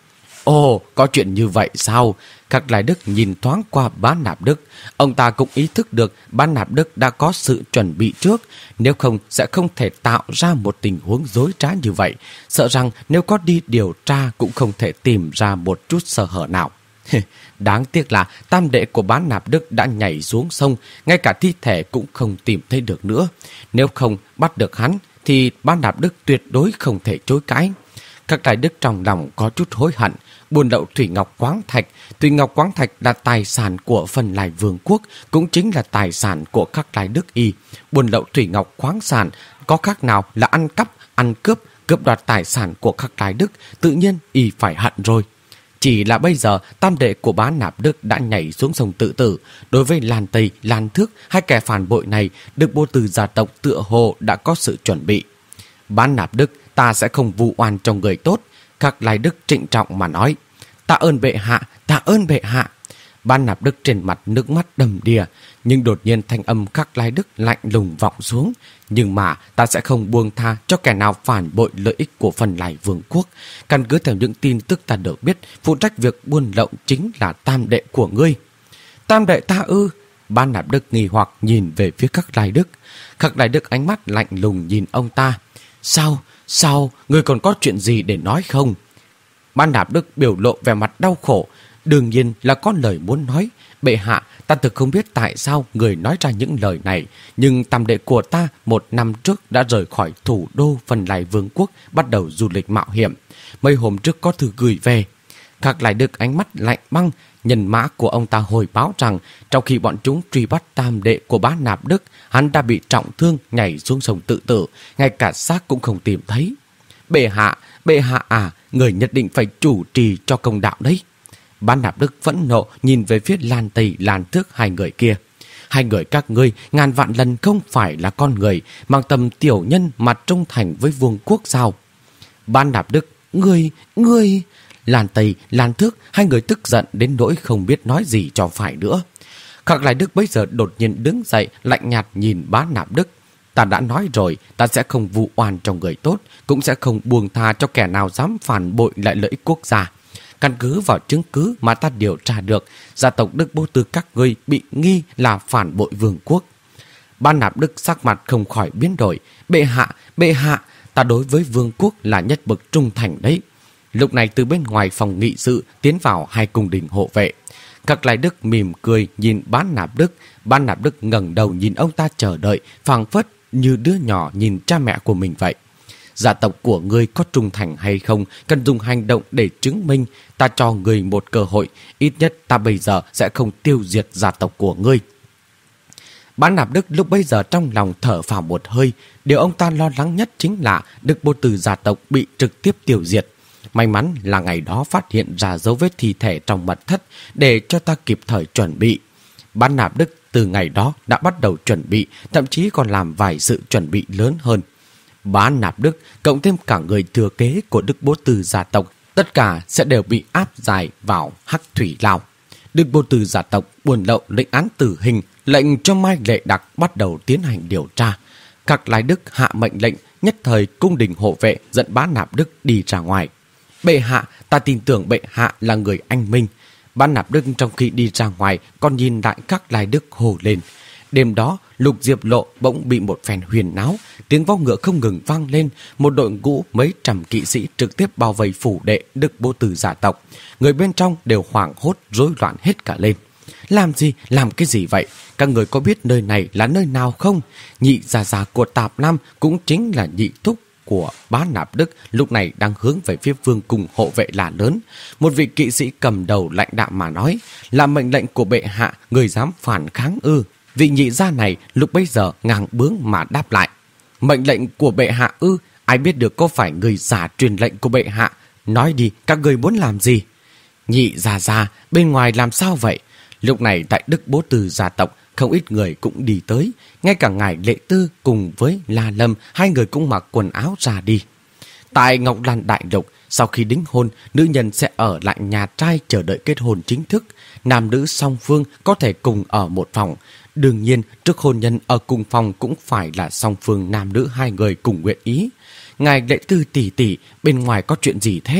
Ồ, có chuyện như vậy sao? Khắc Lai Đức nhìn thoáng qua Bá Nạp Đức. Ông ta cũng ý thức được Bá Nạp Đức đã có sự chuẩn bị trước. Nếu không sẽ không thể tạo ra một tình huống dối trá như vậy. Sợ rằng nếu có đi điều tra cũng không thể tìm ra một chút sơ hở nào. Đáng tiếc là tam đệ của Bá Nạp Đức đã nhảy xuống sông. Ngay cả thi thể cũng không tìm thấy được nữa. Nếu không bắt được hắn thì Bá Nạp Đức tuyệt đối không thể chối cãi. Khắc Lai Đức trong lòng có chút hối hận. Buôn lậu thủy ngọc khoáng thạch, thủy ngọc khoáng thạch là tài sản của Phần Lai Vương quốc, cũng chính là tài sản của Khắc Lai Đức y. Buôn lậu thủy ngọc khoáng sản có khác nào là ăn cắp, ăn cướp, cướp đoạt tài sản của Khắc Lai Đức, tự nhiên y phải hận rồi. Chỉ là bây giờ tam đệ của Bá Nạp Đức đã nhảy xuống sông tự tử. Đối với Lan Tây, Lan Thước, hai kẻ phản bội này, Đức Bô Từ gia tộc tựa hồ đã có sự chuẩn bị. Bá Nạp Đức, ta sẽ không vu oan cho người tốt. Khắc Lai Đức trịnh trọng mà nói. Tạ ơn bệ hạ, tạ ơn bệ hạ. Bá Nạp Đức trên mặt nước mắt đầm đìa, nhưng đột nhiên thanh âm Khắc Lai Đức lạnh lùng vọng xuống. Nhưng mà ta sẽ không buông tha cho kẻ nào phản bội lợi ích của Phần Lai Vương quốc. Căn cứ theo những tin tức ta được biết, phụ trách việc buôn lậu chính là tam đệ của ngươi. Tam đệ ta ư? Bá Nạp Đức nghi hoặc nhìn về phía Khắc Lai Đức. Khắc Lai Đức ánh mắt lạnh lùng nhìn ông ta. Sao? Sao? Ngươi còn có chuyện gì để nói không? Bá Nạp Đức biểu lộ vẻ mặt đau khổ. Đương nhiên là có lời muốn nói. Bệ hạ, ta thực không biết tại sao người nói ra những lời này. Nhưng tam đệ của ta một năm trước đã rời khỏi thủ đô Phần Lai Vương quốc, bắt đầu du lịch mạo hiểm. Mấy hôm trước có thư gửi về. Khắc Lai Đức ánh mắt lạnh băng. Nhân mã của ông ta hồi báo rằng trong khi bọn chúng truy bắt tam đệ của Bá Nạp Đức, hắn đã bị trọng thương nhảy xuống sông tự tử, ngay cả xác cũng không tìm thấy. Bệ hạ, bệ hạ à, người nhất định phải chủ trì cho công đạo đấy. Bá Nạp Đức phẫn nộ nhìn về phía Lan Tây, Lan Thước hai người kia. Hai người các ngươi ngàn vạn lần không phải là con người, mang tầm tiểu nhân mà trung thành với vương quốc sao? Bá Nạp Đức, ngươi, ngươi... Lan Tây, Lan Thước, hai người tức giận đến nỗi không biết nói gì cho phải nữa. Khắc Lai Đức bấy giờ đột nhiên đứng dậy, lạnh nhạt nhìn Bá Nạp Đức. Ta đã nói rồi, ta sẽ không vu oan cho người tốt, cũng sẽ không buông tha cho kẻ nào dám phản bội lại lợi ích quốc gia. Căn cứ vào chứng cứ mà ta điều tra được, gia tộc Đức Bô Tư các ngươi bị nghi là phản bội vương quốc. Bá Nạp Đức sắc mặt không khỏi biến đổi. Bệ hạ, bệ hạ, ta đối với vương quốc là nhất bậc trung thành đấy. Lúc này từ bên ngoài phòng nghị sự tiến vào hai cung đình hộ vệ. Khắc Lai Đức mỉm cười nhìn Bá Nạp Đức. Bá Nạp Đức ngẩng đầu nhìn ông ta chờ đợi, phảng phất như đứa nhỏ nhìn cha mẹ của mình vậy. Gia tộc của ngươi có trung thành hay không cần dùng hành động để chứng minh. Ta cho ngươi một cơ hội, ít nhất ta bây giờ sẽ không tiêu diệt gia tộc của ngươi. Bá Nạp Đức lúc bây giờ trong lòng thở phào một hơi. Điều ông ta lo lắng nhất chính là Đức Bô Từ gia tộc bị trực tiếp tiêu diệt. May mắn là ngày đó phát hiện ra dấu vết thi thể trong mật thất để cho ta kịp thời chuẩn bị. Bá Nạp Đức từ ngày đó đã bắt đầu chuẩn bị, thậm chí còn làm vài sự chuẩn bị lớn hơn. Bá Nạp Đức cộng thêm cả người thừa kế của Đức Bô Từ gia tộc, tất cả sẽ đều bị áp giải vào Hắc Thủy Lao. Đức Bô Từ gia tộc buôn lậu lệnh án tử hình, lệnh cho Mai Lệ Đặc bắt đầu tiến hành điều tra. Khắc Lai Đức hạ mệnh lệnh, nhất thời cung đình hộ vệ dẫn Bá Nạp Đức đi ra ngoài. Bệ hạ, ta tin tưởng bệ hạ là người anh minh. Bá Nạp Đức trong khi đi ra ngoài còn nhìn lại Khắc Lai Đức hồ lên. Đêm đó, Lục Diệp Lộ bỗng bị một phen huyền náo, tiếng vó ngựa không ngừng vang lên, một đội ngũ mấy trăm kỵ sĩ trực tiếp bao vây phủ đệ Đức Bô Từ gia tộc. Người bên trong đều hoảng hốt, rối loạn hết cả lên. Làm gì, làm cái gì vậy? Các người có biết nơi này là nơi nào không? Nhị già già của Tạp Nam cũng chính là nhị thúc của Bá Nạp Đức lúc này đang hướng về phía vương cung hộ vệ là lớn. Một vị kỵ sĩ cầm đầu lạnh đạm mà nói, là mệnh lệnh của bệ hạ, người dám phản kháng ư? Vị nhị gia này lúc bấy giờ ngang bướng mà đáp lại, mệnh lệnh của bệ hạ ư? Ai biết được có phải người giả truyền lệnh của bệ hạ? Nói đi, các người muốn làm gì? Nhị già già, bên ngoài làm sao vậy? Lúc này tại Đức Bô Từ gia tộc, không ít người cũng đi tới. Ngay cả ngài Lệ Tư cùng với La Lâm, hai người cũng mặc quần áo ra đi. Tại Ngọc Lan Đại Lục, sau khi đính hôn, nữ nhân sẽ ở lại nhà trai chờ đợi kết hôn chính thức. Nam nữ song phương có thể cùng ở một phòng. Đương nhiên, trước hôn nhân ở cùng phòng cũng phải là song phương nam nữ hai người cùng nguyện ý. Ngài Lệ Tư tỷ tỷ, bên ngoài có chuyện gì thế?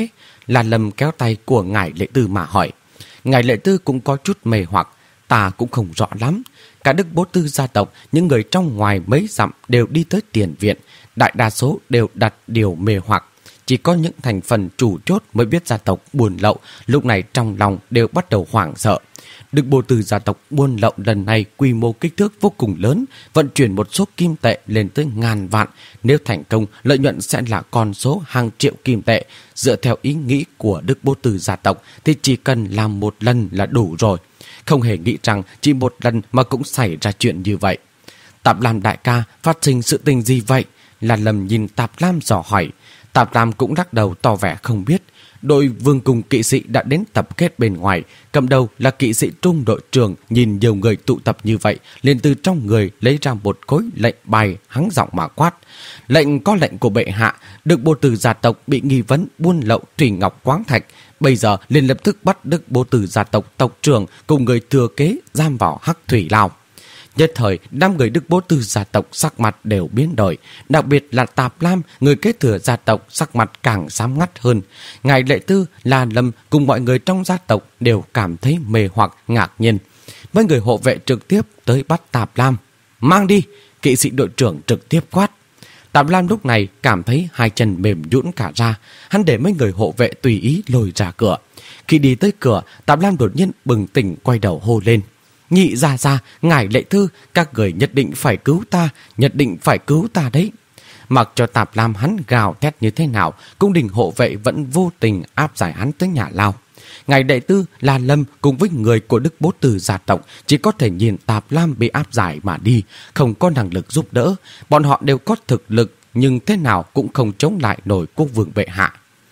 là Lâm kéo tay của ngài Lệ Tư mà hỏi. Ngài Lệ Tư cũng có chút mê hoặc. Ta cũng không rõ lắm. Cả Đức Bố Tư gia tộc, những người trong ngoài mấy dặm đều đi tới tiền viện. Đại đa số đều đặt điều mê hoặc. Chỉ có những thành phần chủ chốt mới biết gia tộc buôn lậu, lúc này trong lòng đều bắt đầu hoảng sợ. Đức Bố Tư gia tộc buôn lậu lần này quy mô kích thước vô cùng lớn, vận chuyển một số kim tệ lên tới ngàn vạn. Nếu thành công, lợi nhuận sẽ là con số hàng triệu kim tệ. Dựa theo ý nghĩ của Đức Bố Tư gia tộc thì chỉ cần làm một lần là đủ rồi. Không hề nghĩ rằng chỉ một lần mà cũng xảy ra chuyện như vậy. Tạp Lam đại ca, phát sinh sự tình gì vậy? Là Lâm nhìn Tạp Lam dò hỏi. Tạp Lam cũng lắc đầu tỏ vẻ không biết. Đội vương cùng kỵ sĩ đã đến tập kết bên ngoài. Cầm đầu là kỵ sĩ trung đội trưởng, nhìn nhiều người tụ tập như vậy, liền từ trong người lấy ra một khối lệnh bài, hắng giọng mà quát. Lệnh có lệnh của bệ hạ, Đức Bố Tư gia tộc bị nghi vấn buôn lậu thủy ngọc quáng thạch. Bây giờ liền lập tức bắt Đức Bố Tư gia tộc tộc trưởng cùng người thừa kế giam vào Hắc Thủy Lao. Nhất thời, năm người Đức Bố Tư gia tộc sắc mặt đều biến đổi, đặc biệt là Tạp Lam, người kế thừa gia tộc, sắc mặt càng xám ngắt hơn. Ngài Lệ Tư, La Lâm cùng mọi người trong gia tộc đều cảm thấy mê hoặc ngạc nhiên. Mấy người hộ vệ trực tiếp tới bắt Tạp Lam. Mang đi, kỵ sĩ đội trưởng trực tiếp quát. Tạp Lam lúc này cảm thấy hai chân mềm nhũn cả ra, hắn để mấy người hộ vệ tùy ý lôi ra cửa. Khi đi tới cửa, Tạp Lam đột nhiên bừng tỉnh quay đầu hô lên. Nhị gia gia, ngài Lệ Tư, các người nhất định phải cứu ta, nhất định phải cứu ta đấy. Mặc cho Tạp Lam hắn gào thét như thế nào, cung đình hộ vệ vẫn vô tình áp giải hắn tới nhà lao. Ngài Lệ Tư, La Lâm cùng với người của Đức Bố Tư gia tộc chỉ có thể nhìn Tạp Lam bị áp giải mà đi, không có năng lực giúp đỡ. Bọn họ đều có thực lực, nhưng thế nào cũng không chống lại nổi quốc vương bệ hạ.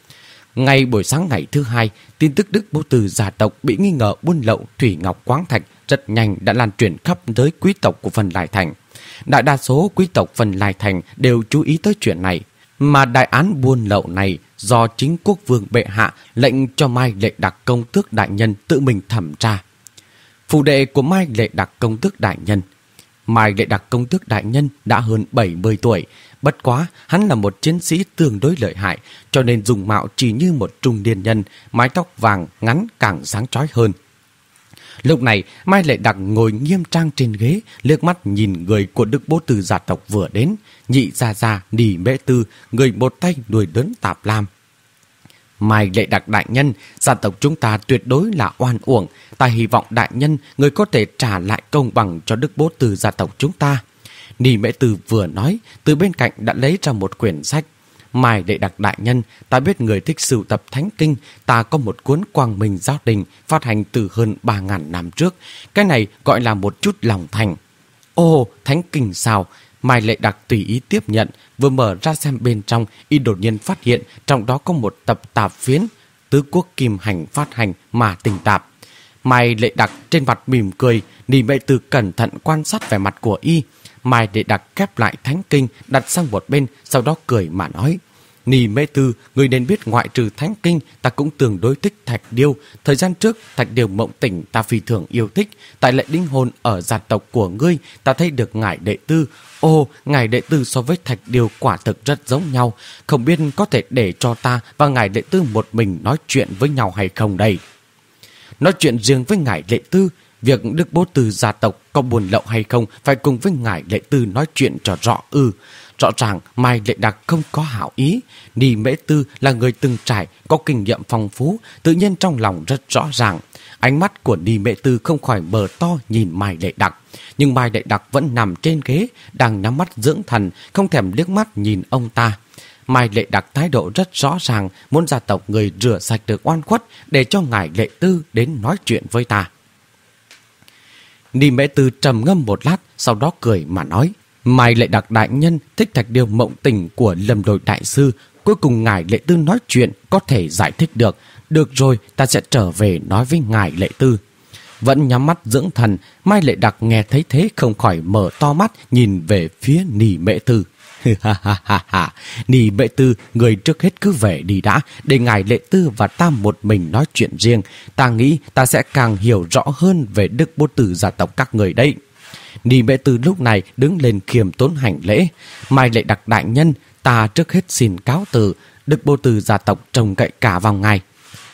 Ngay buổi sáng ngày thứ hai, tin tức Đức Bố Tư gia tộc bị nghi ngờ buôn lậu thủy ngọc quáng thạch rất nhanh đã lan truyền khắp giới quý tộc của Vân Lai Thành. Đại đa số quý tộc Vân Lai Thành đều chú ý tới chuyện này, mà đại án buôn lậu này do chính quốc vương bệ hạ lệnh cho Mai Lệ Đặc công tước đại nhân tự mình thẩm tra. Phụ đệ của Mai Lệ Đặc công tước đại nhân. Mai Lệ Đặc công tước đại nhân đã hơn bảy mươi tuổi, bất quá hắn là một chiến sĩ tương đối lợi hại, cho nên dùng mạo chỉ như một trung niên nhân, mái tóc vàng ngắn càng sáng chói hơn. Lúc này, Mai Lệ Đặc ngồi nghiêm trang trên ghế, liếc mắt nhìn người của Đức Bố Tư gia tộc vừa đến, Nhị gia gia, Nỉ Mễ Tư, người một tay nuôi lớn Tạp Lam. Mai Lệ Đặc đại nhân, gia tộc chúng ta tuyệt đối là oan uổng, ta hy vọng đại nhân người có thể trả lại công bằng cho Đức Bố Tư gia tộc chúng ta. Nỉ Mễ Tư vừa nói, từ bên cạnh đã lấy ra một quyển sách. Mai Lệ Đặc đại nhân, ta biết người thích sưu tập thánh kinh, ta có một cuốn Quang Minh Giáo Đình phát hành từ hơn ba ngàn năm trước. Cái này gọi là một chút lòng thành. Ồ, thánh kinh sao? Mai Lệ Đặc tùy ý tiếp nhận, vừa mở ra xem bên trong, y đột nhiên phát hiện trong đó có một tập tạp phiến, Tứ Quốc Kim Hành phát hành mà tình tạp. Mai Lệ Đặc trên mặt mỉm cười, Nỉ Mễ Tư cẩn thận quan sát vẻ mặt của y. Mai Lệ Đặc khép lại thánh kinh, đặt sang một bên, sau đó cười mà nói. Nỉ Mễ Tư, người nên biết ngoại trừ thánh kinh, ta cũng tương đối thích thạch điêu. Thời gian trước, thạch điêu mộng tỉnh ta phi thường yêu thích. Tại lễ đính hôn ở gia tộc của ngươi, ta thấy được ngài Đệ Tư. Ồ, ngài Đệ Tư so với thạch điêu quả thực rất giống nhau. Không biết có thể để cho ta và ngài Đệ Tư một mình nói chuyện với nhau hay không đây? Nói chuyện riêng với ngài Đệ Tư, việc Đức Bố Tư gia tộc có buôn lậu hay không phải cùng với ngài Lệ Tư nói chuyện cho rõ ư. Rõ ràng Mai Lệ Đặc không có hảo ý. Nỉ Mễ Tư là người từng trải, có kinh nghiệm phong phú, tự nhiên trong lòng rất rõ ràng. Ánh mắt của Nỉ Mễ Tư không khỏi mở to nhìn Mai Lệ Đặc. Nhưng Mai Lệ Đặc vẫn nằm trên ghế, đang nhắm mắt dưỡng thần, không thèm liếc mắt nhìn ông ta. Mai Lệ Đặc thái độ rất rõ ràng, muốn gia tộc người rửa sạch được oan khuất để cho ngài Lệ Tư đến nói chuyện với ta. Nỉ Mễ Tư trầm ngâm một lát, sau đó cười mà nói. Mai Lệ Đặc đại nhân thích thạch điêu mộng tình của Lâm Đội đại sư, cuối cùng ngài Lệ Tư nói chuyện có thể giải thích được. Được rồi, ta sẽ trở về nói với ngài Lệ Tư. Vẫn nhắm mắt dưỡng thần, Mai Lệ Đặc nghe thấy thế không khỏi mở to mắt nhìn về phía Nỉ Mễ Tư. Ha ha ha ha, Nỉ Mễ Tư, người trước hết cứ về đi đã, để ngài Lệ Tư và ta một mình nói chuyện riêng. Ta nghĩ ta sẽ càng hiểu rõ hơn về Đức Bố Tư gia tộc các người đây. Nỉ Mễ Tư lúc này đứng lên khiêm tốn hành lễ. Mai Lệ Đặc đại nhân, ta trước hết xin cáo từ. Đức Bố Tư gia tộc trông cậy cả vào ngài.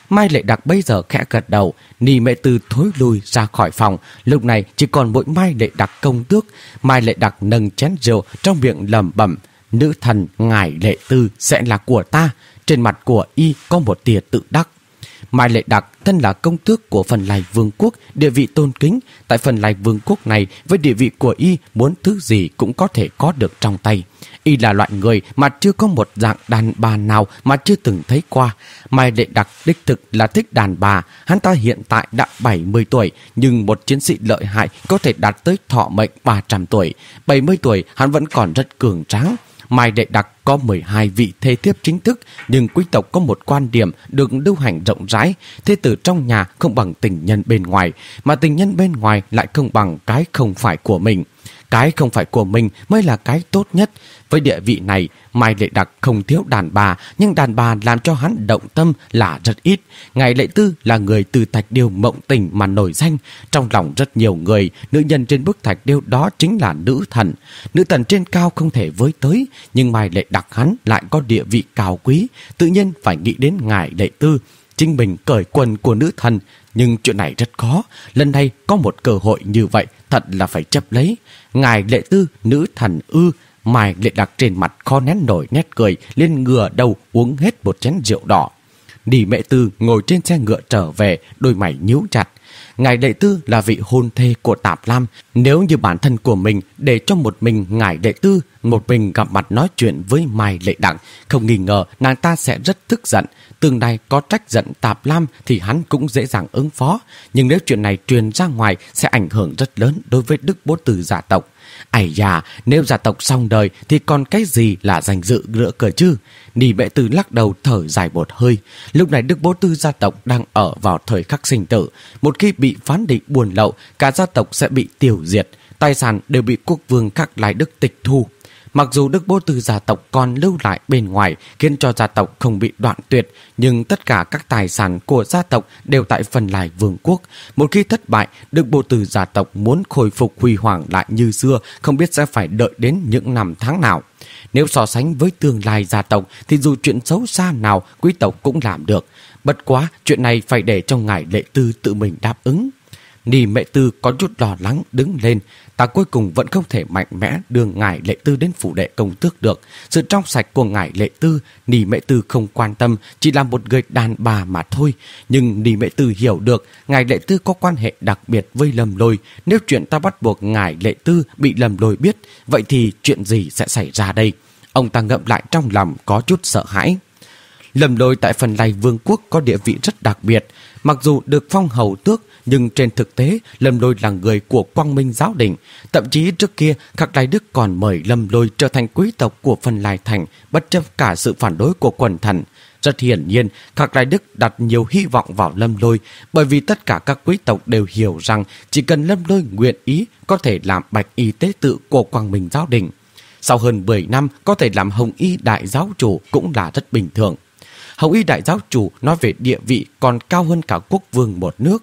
Mai Lệ Đặc bây giờ khẽ gật đầu. Ni Mễ Tư thối lui ra khỏi phòng. Lúc này chỉ còn mỗi Mai Lệ Đặc công tước. Mai Lệ Đặc nâng chén rượu trong miệng lẩm bẩm: nữ thần ngài Lệ Tư sẽ là của ta. Trên mặt của y có một tia tự đắc. Mai Lệ Đặc thân là công tước của Phần Lai Vương quốc, địa vị tôn kính. Tại Phần Lai Vương quốc này, với địa vị của y, muốn thứ gì cũng có thể có được trong tay. Y là loại người mà chưa có một dạng đàn bà nào mà chưa từng thấy qua. Mai Lệ Đặc đích thực là thích đàn bà. Hắn ta hiện tại đã bảy mươi tuổi, nhưng một chiến sĩ lợi hại có thể đạt tới thọ mệnh ba trăm tuổi. bảy mươi tuổi hắn vẫn còn rất cường tráng. Mai Lệ Đặc có mười hai vị thê thiếp chính thức, nhưng quý tộc có một quan điểm được lưu hành rộng rãi: thê tử trong nhà không bằng tình nhân bên ngoài, mà tình nhân bên ngoài lại không bằng cái không phải của mình. Cái không phải của mình mới là cái tốt nhất. Với địa vị này, Mai Lệ Đặc không thiếu đàn bà, nhưng đàn bà làm cho hắn động tâm là rất ít. Ngài Lệ Tư là người từ thạch điêu mộng tình mà nổi danh. Trong lòng rất nhiều người, nữ nhân trên bức thạch điêu đó chính là nữ thần. Nữ thần trên cao không thể với tới, nhưng Mai Lệ Đặc hắn lại có địa vị cao quý, tự nhiên phải nghĩ đến ngài Lệ Tư. Chính mình cởi quần của nữ thần, nhưng chuyện này rất khó. Lần này có một cơ hội như vậy, thật là phải chấp lấy. Ngài Lệ Tư, nữ thần ư? Mai Lệ Đặc trên mặt khó nén nổi nét cười, lên ngửa đầu uống hết một chén rượu đỏ. Ni Mễ Tư ngồi trên xe ngựa trở về, đôi mày nhíu chặt. Ngài Lệ Tư là vị hôn thê của Tạp Lam. Nếu như bản thân của mình để cho một mình ngài Lệ Tư một mình gặp mặt nói chuyện với Mai Lệ Đặc, không nghi ngờ nàng ta sẽ rất tức giận. Tương lai có trách giận Tạp Lam thì hắn cũng dễ dàng ứng phó. Nhưng nếu chuyện này truyền ra ngoài sẽ ảnh hưởng rất lớn đối với Đức Bố Tư gia tộc. Ây da, nếu gia tộc xong đời thì còn cái gì là danh dự nữa cơ chứ? Ni Mễ Tư lắc đầu thở dài một hơi. Lúc này Đức Bố Tư gia tộc đang ở vào thời khắc sinh tử. Một khi bị phán định buôn lậu, cả gia tộc sẽ bị tiêu diệt. Tài sản đều bị quốc vương các Lai Đức tịch thu. Mặc dù Đức Bố Tư gia tộc còn lưu lại bên ngoài khiến cho gia tộc không bị đoạn tuyệt, nhưng tất cả các tài sản của gia tộc đều tại Phần Lai Vương quốc. Một khi thất bại, Đức Bố Tư gia tộc muốn khôi phục huy hoàng lại như xưa, không biết sẽ phải đợi đến những năm tháng nào. Nếu so sánh với tương lai gia tộc thì dù chuyện xấu xa nào quý tộc cũng làm được. Bất quá chuyện này phải để cho ngài Lệ Tư tự mình đáp ứng. Ni Mễ Tư có chút lo lắng đứng lên. Ta cuối cùng vẫn không thể mạnh mẽ đưa ngài Lệ Tư đến phủ đệ công tước được. Sự trong sạch của ngài Lệ Tư, Ni Mễ Tư không quan tâm, chỉ là một người đàn bà mà thôi. Nhưng Ni Mễ Tư hiểu được ngài Lệ Tư có quan hệ đặc biệt với Lâm Lôi. Nếu chuyện ta bắt buộc ngài Lệ Tư bị Lâm Lôi biết, vậy thì chuyện gì sẽ xảy ra đây? Ông ta ngậm lại trong lòng có chút sợ hãi. Lâm Lôi tại Phần Lai Vương quốc có địa vị rất đặc biệt. Mặc dù được phong hầu tước, nhưng trên thực tế Lâm Lôi là người của Quang Minh giáo đình. Thậm chí trước kia các Lai Đức còn mời Lâm Lôi trở thành quý tộc của Phần Lai thành, bất chấp cả sự phản đối của quần thần. Rất hiển nhiên, các Lai Đức đặt nhiều hy vọng vào Lâm Lôi, bởi vì tất cả các quý tộc đều hiểu rằng chỉ cần Lâm Lôi nguyện ý có thể làm bạch y tế tự của Quang Minh giáo đình. Sau hơn mười năm có thể làm hồng y đại giáo chủ cũng là rất bình thường. Hồng y đại giáo chủ nói về địa vị còn cao hơn cả quốc vương một nước.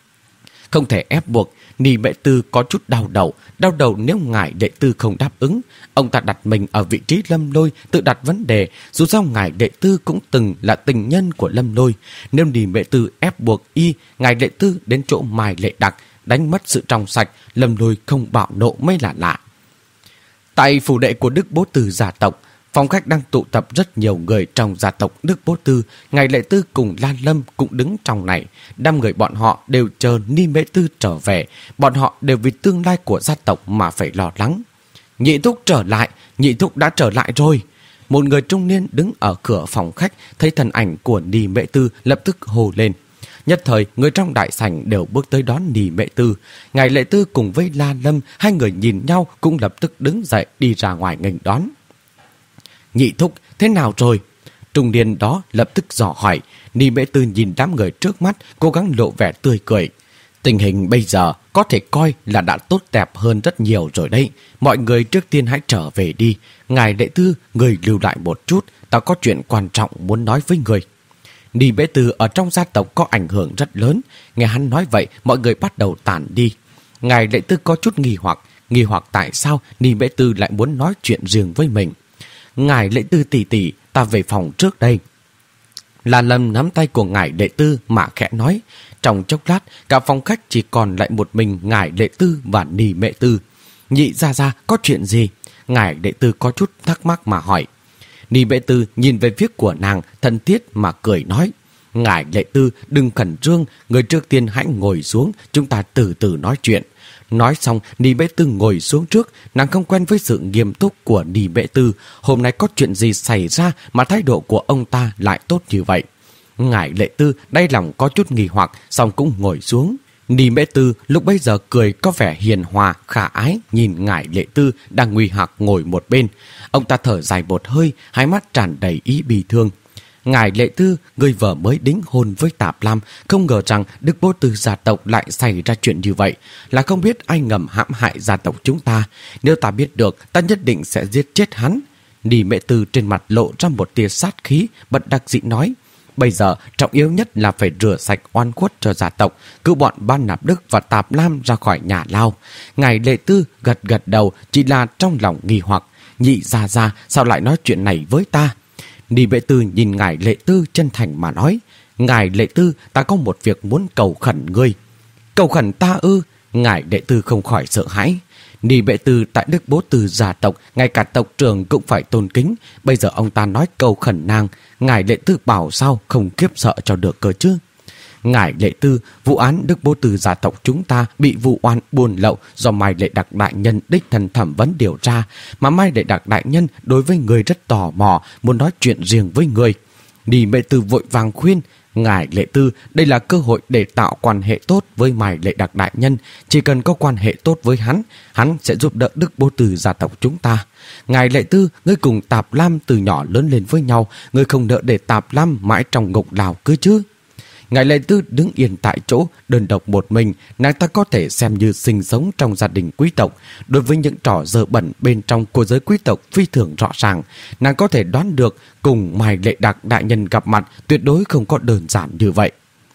Không thể ép buộc. Ni Mễ Tư có chút đau đầu. Đau đầu nếu ngài Lệ Tư không đáp ứng. Ông ta đặt mình ở vị trí Lâm Lôi, tự đặt vấn đề. Dù sao ngài Lệ Tư cũng từng là tình nhân của Lâm Lôi. Nếu Ni Mễ Tư ép buộc y, ngài Lệ Tư đến chỗ Mai Lệ Đặc, đánh mất sự trong sạch, Lâm Lôi không bạo nộ mới là lạ. Tại phủ đệ của Đức Bố Tư gia tộc, phòng khách đang tụ tập rất nhiều người trong gia tộc Đức Bố Tư. Ngài Lệ Tư cùng Lan Lâm cũng đứng trong này. Đám người bọn họ đều chờ Ni Mễ Tư trở về. Bọn họ đều vì tương lai của gia tộc mà phải lo lắng. Nhị thúc trở lại, nhị thúc đã trở lại rồi. Một người trung niên đứng ở cửa phòng khách thấy thân ảnh của Ni Mễ Tư lập tức hô lên. Nhất thời người trong đại sảnh đều bước tới đón Ni Mễ Tư. Ngài Lệ Tư cùng với Lan Lâm, hai người nhìn nhau cũng lập tức đứng dậy đi ra ngoài nghênh đón. Nhị thúc, thế nào rồi? Trung niên đó lập tức dò hỏi. Ni Mễ Tư nhìn đám người trước mắt, cố gắng lộ vẻ tươi cười. Tình hình bây giờ có thể coi là đã tốt đẹp hơn rất nhiều rồi đấy. Mọi người trước tiên hãy trở về đi. Ngài Lệ Tư, người lưu lại một chút, ta có chuyện quan trọng muốn nói với người. Ni Mễ Tư ở trong gia tộc có ảnh hưởng rất lớn. Nghe hắn nói vậy, mọi người bắt đầu tản đi. Ngài Lệ Tư có chút nghi hoặc, nghi hoặc tại sao Ni Mễ Tư lại muốn nói chuyện riêng với mình. Ngài Lệ Tư tỷ tỷ, ta về phòng trước đây. La Lâm nắm tay của ngài Lệ Tư mà khẽ nói. Trong chốc lát, cả phòng khách chỉ còn lại một mình ngài Lệ Tư và Ni Mệ Tư. Nhị gia gia, có chuyện gì? Ngài Lệ Tư có chút thắc mắc mà hỏi. Ni Mệ Tư nhìn về phía của nàng, thân thiết mà cười nói. Ngài Lệ Tư, đừng khẩn trương, người trước tiên hãy ngồi xuống, chúng ta từ từ nói chuyện. Nói xong, Ni Mệ Tư ngồi xuống trước. Nàng không quen với sự nghiêm túc của Ni Mệ Tư. Hôm nay có chuyện gì xảy ra mà thái độ của ông ta lại tốt như vậy? Ngài Lệ Tư đáy lòng có chút nghi hoặc, xong cũng ngồi xuống. Ni Mệ Tư lúc bấy giờ cười có vẻ hiền hòa, khả ái, nhìn ngài Lệ Tư đang nguy hoặc ngồi một bên. Ông ta thở dài một hơi, hai mắt tràn đầy ý bi thương. Ngài Lệ Tư, người vợ mới đính hôn với Tạp Lam, không ngờ rằng Đức Bố Từ gia tộc lại xảy ra chuyện như vậy, là không biết ai ngầm hãm hại gia tộc chúng ta. Nếu ta biết được, ta nhất định sẽ giết chết hắn. Ni Mệ Tư trên mặt lộ ra một tia sát khí, bất đắc dĩ nói. Bây giờ trọng yếu nhất là phải rửa sạch oan khuất cho gia tộc, cứu bọn Ban Nạp Đức và Tạp Lam ra khỏi nhà lao. Ngài Lệ Tư gật gật đầu, chỉ là trong lòng nghi hoặc. Nhị gia gia, sao lại nói chuyện này với ta? Ni Mệ Tư nhìn ngài Lệ Tư chân thành mà nói. Ngài Lệ Tư, ta có một việc muốn cầu khẩn ngươi. Cầu khẩn ta ư? Ngài Lệ Tư không khỏi sợ hãi. Ni Mệ Tư tại Đức Bố Từ gia tộc, ngay cả tộc trưởng cũng phải tôn kính. Bây giờ ông ta nói cầu khẩn nàng, ngài Lệ Tư bảo sao không khiếp sợ cho được cơ chứ? Ngài Lệ Tư, vụ án Đức Bố Từ gia tộc chúng ta bị vụ oan buôn lậu do Mai Lệ Đặc đại nhân đích thân thẩm vấn điều tra, mà Mai Lệ Đặc đại nhân đối với người rất tò mò, muốn nói chuyện riêng với người. Ni Mệ Tư vội vàng khuyên. Ngài Lệ Tư, đây là cơ hội để tạo quan hệ tốt với Mai Lệ Đặc đại nhân. Chỉ cần có quan hệ tốt với hắn, hắn sẽ giúp đỡ Đức Bố Từ gia tộc chúng ta. Ngài Lệ Tư, ngươi cùng Tạp Lam từ nhỏ lớn lên với nhau, ngươi không nỡ để Tạp Lam mãi trong ngục lào cứ chứ? Ngài Lệ Tư đứng yên tại chỗ, đơn độc một mình, nàng ta có thể xem như sinh sống trong gia đình quý tộc. Đối với những trò dơ bẩn bên trong của giới quý tộc phi thường rõ ràng, nàng có thể đoán được cùng Mai Lệ Đặc đại nhân gặp mặt tuyệt đối không có đơn giản như vậy.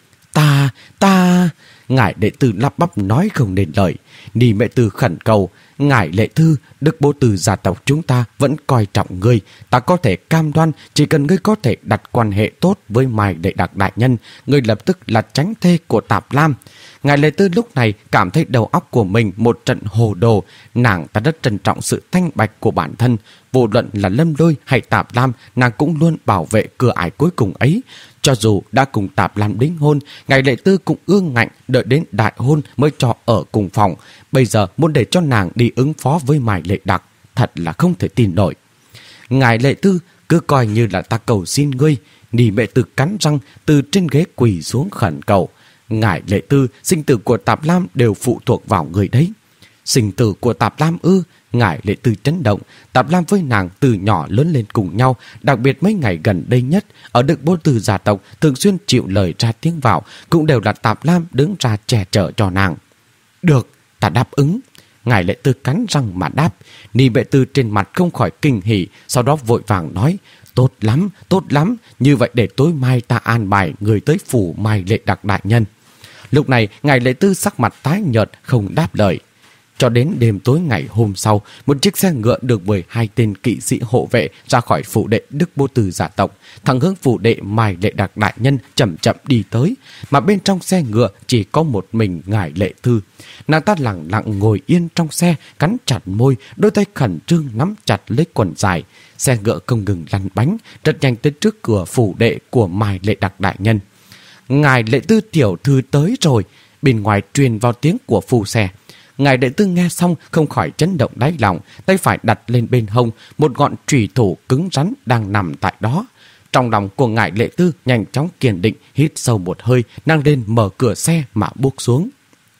Ta, ta... Ngài Lệ Tư lắp bắp nói không nên lời. Ni Mệ Tư khẩn cầu. Ngài Lệ Tư, Đức Bố Từ gia tộc chúng ta vẫn coi trọng ngươi. Ta có thể cam đoan chỉ cần ngươi có thể đặt quan hệ tốt với Mai Lệ Đặc đại nhân, ngươi lập tức là tránh thê của Tạp Lam. Ngài Lệ Tư lúc này cảm thấy đầu óc của mình một trận hồ đồ. Nàng ta rất trân trọng sự thanh bạch của bản thân. Vô luận là Lâm Lôi hay Tạp Lam, nàng cũng luôn bảo vệ cửa ải cuối cùng ấy. Cho dù đã cùng Tạp Lam đính hôn, ngài Lệ Tư cũng ương ngạnh đợi đến đại hôn mới cho ở cùng phòng. Bây giờ muốn để cho nàng đi ứng phó với Mai Lệ Đặc, thật là không thể tin nổi. Ngài Lệ Tư, cứ coi như là ta cầu xin ngươi. Ni Mệ Tư cắn răng từ trên ghế quỳ xuống khẩn cầu. Ngài Lệ Tư, sinh tử của Tạp Lam đều phụ thuộc vào người đấy. Sinh tử của Tạp Lam ư? Ngài Lệ Tư chấn động. Tạp Lam với nàng từ nhỏ lớn lên cùng nhau, đặc biệt mấy ngày gần đây nhất ở Đức Bố Từ gia tộc thường xuyên chịu lời ra tiếng vào, cũng đều là Tạp Lam đứng ra che chở cho nàng. Được, ta đáp ứng. Ngài Lệ Tư cắn răng mà đáp. Ni Mệ Tư trên mặt không khỏi kinh hỉ, sau đó vội vàng nói. Tốt lắm, tốt lắm, như vậy để tối mai ta an bài người tới phủ Mai Lệ Đặc đại nhân. Lúc này ngài Lệ Tư sắc mặt tái nhợt không đáp lời. Cho đến đêm tối ngày hôm sau, một chiếc xe ngựa được mười hai tên kỵ sĩ hộ vệ ra khỏi phủ đệ Đức Bố Từ gia tộc, thẳng hướng phủ đệ Mai Lệ Đặc đại nhân chậm chậm đi tới, mà bên trong xe ngựa chỉ có một mình ngài Lệ Tư. Nàng ta lặng lặng ngồi yên trong xe, cắn chặt môi, đôi tay khẩn trương nắm chặt lấy quần dài. Xe ngựa không ngừng lăn bánh, rất nhanh tới trước cửa phủ đệ của Mai Lệ Đặc đại nhân. Ngài Lệ Tư tiểu thư tới rồi. Bên ngoài truyền vào tiếng của phu xe. Ngài Lệ Tư nghe xong không khỏi chấn động đáy lòng, tay phải đặt lên bên hông, một ngọn chùy thủ cứng rắn đang nằm tại đó. Trong lòng của ngài Lệ Tư nhanh chóng kiên định, hít sâu một hơi, năng lên mở cửa xe mà bước xuống.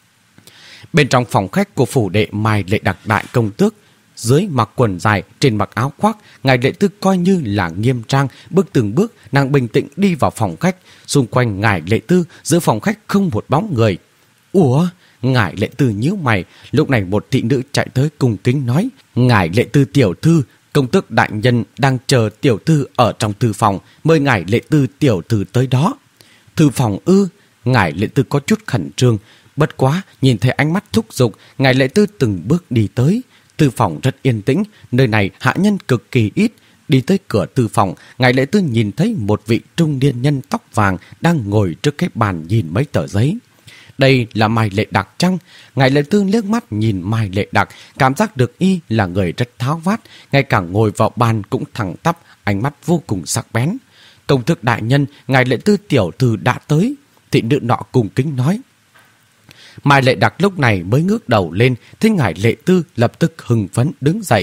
Bên trong phòng khách của phủ đệ Mai Lệ Đặc đại công tước, dưới mặc quần dài, trên mặc áo khoác, ngài Lệ Tư coi như là nghiêm trang, bước từng bước, nàng bình tĩnh đi vào phòng khách. Xung quanh ngài Lệ Tư, giữa phòng khách không một bóng người. Ủa? Ngài Lệ Tư nhíu mày. Lúc này một thị nữ chạy tới cung kính nói. Ngài Lệ Tư tiểu thư, công tước đại nhân đang chờ tiểu thư ở trong thư phòng, mời ngài Lệ Tư tiểu thư tới đó. Thư phòng ư? Ngài Lệ Tư có chút khẩn trương. Bất quá, nhìn thấy ánh mắt thúc giục, ngài Lệ Tư từng bước đi tới. Thư phòng rất yên tĩnh, nơi này hạ nhân cực kỳ ít. đi tới cửa thư phòng, Ngài Lệ Tư nhìn thấy một vị trung niên nhân tóc vàng đang ngồi trước cái bàn nhìn mấy tờ giấy. Đây là Mai Lệ Đặc chăng? Ngài Lệ Tư liếc mắt nhìn Mai Lệ Đặc, cảm giác được y là người rất tháo vát, ngay cả ngồi vào bàn cũng thẳng tắp, ánh mắt vô cùng sắc bén. Công thức đại nhân, Ngài Lệ Tư tiểu thư đã tới. Thị nữ nọ cung kính nói. Mai Lệ Đặc lúc này mới ngước đầu lên, thấy Ngài Lệ Tư lập tức hưng phấn đứng dậy.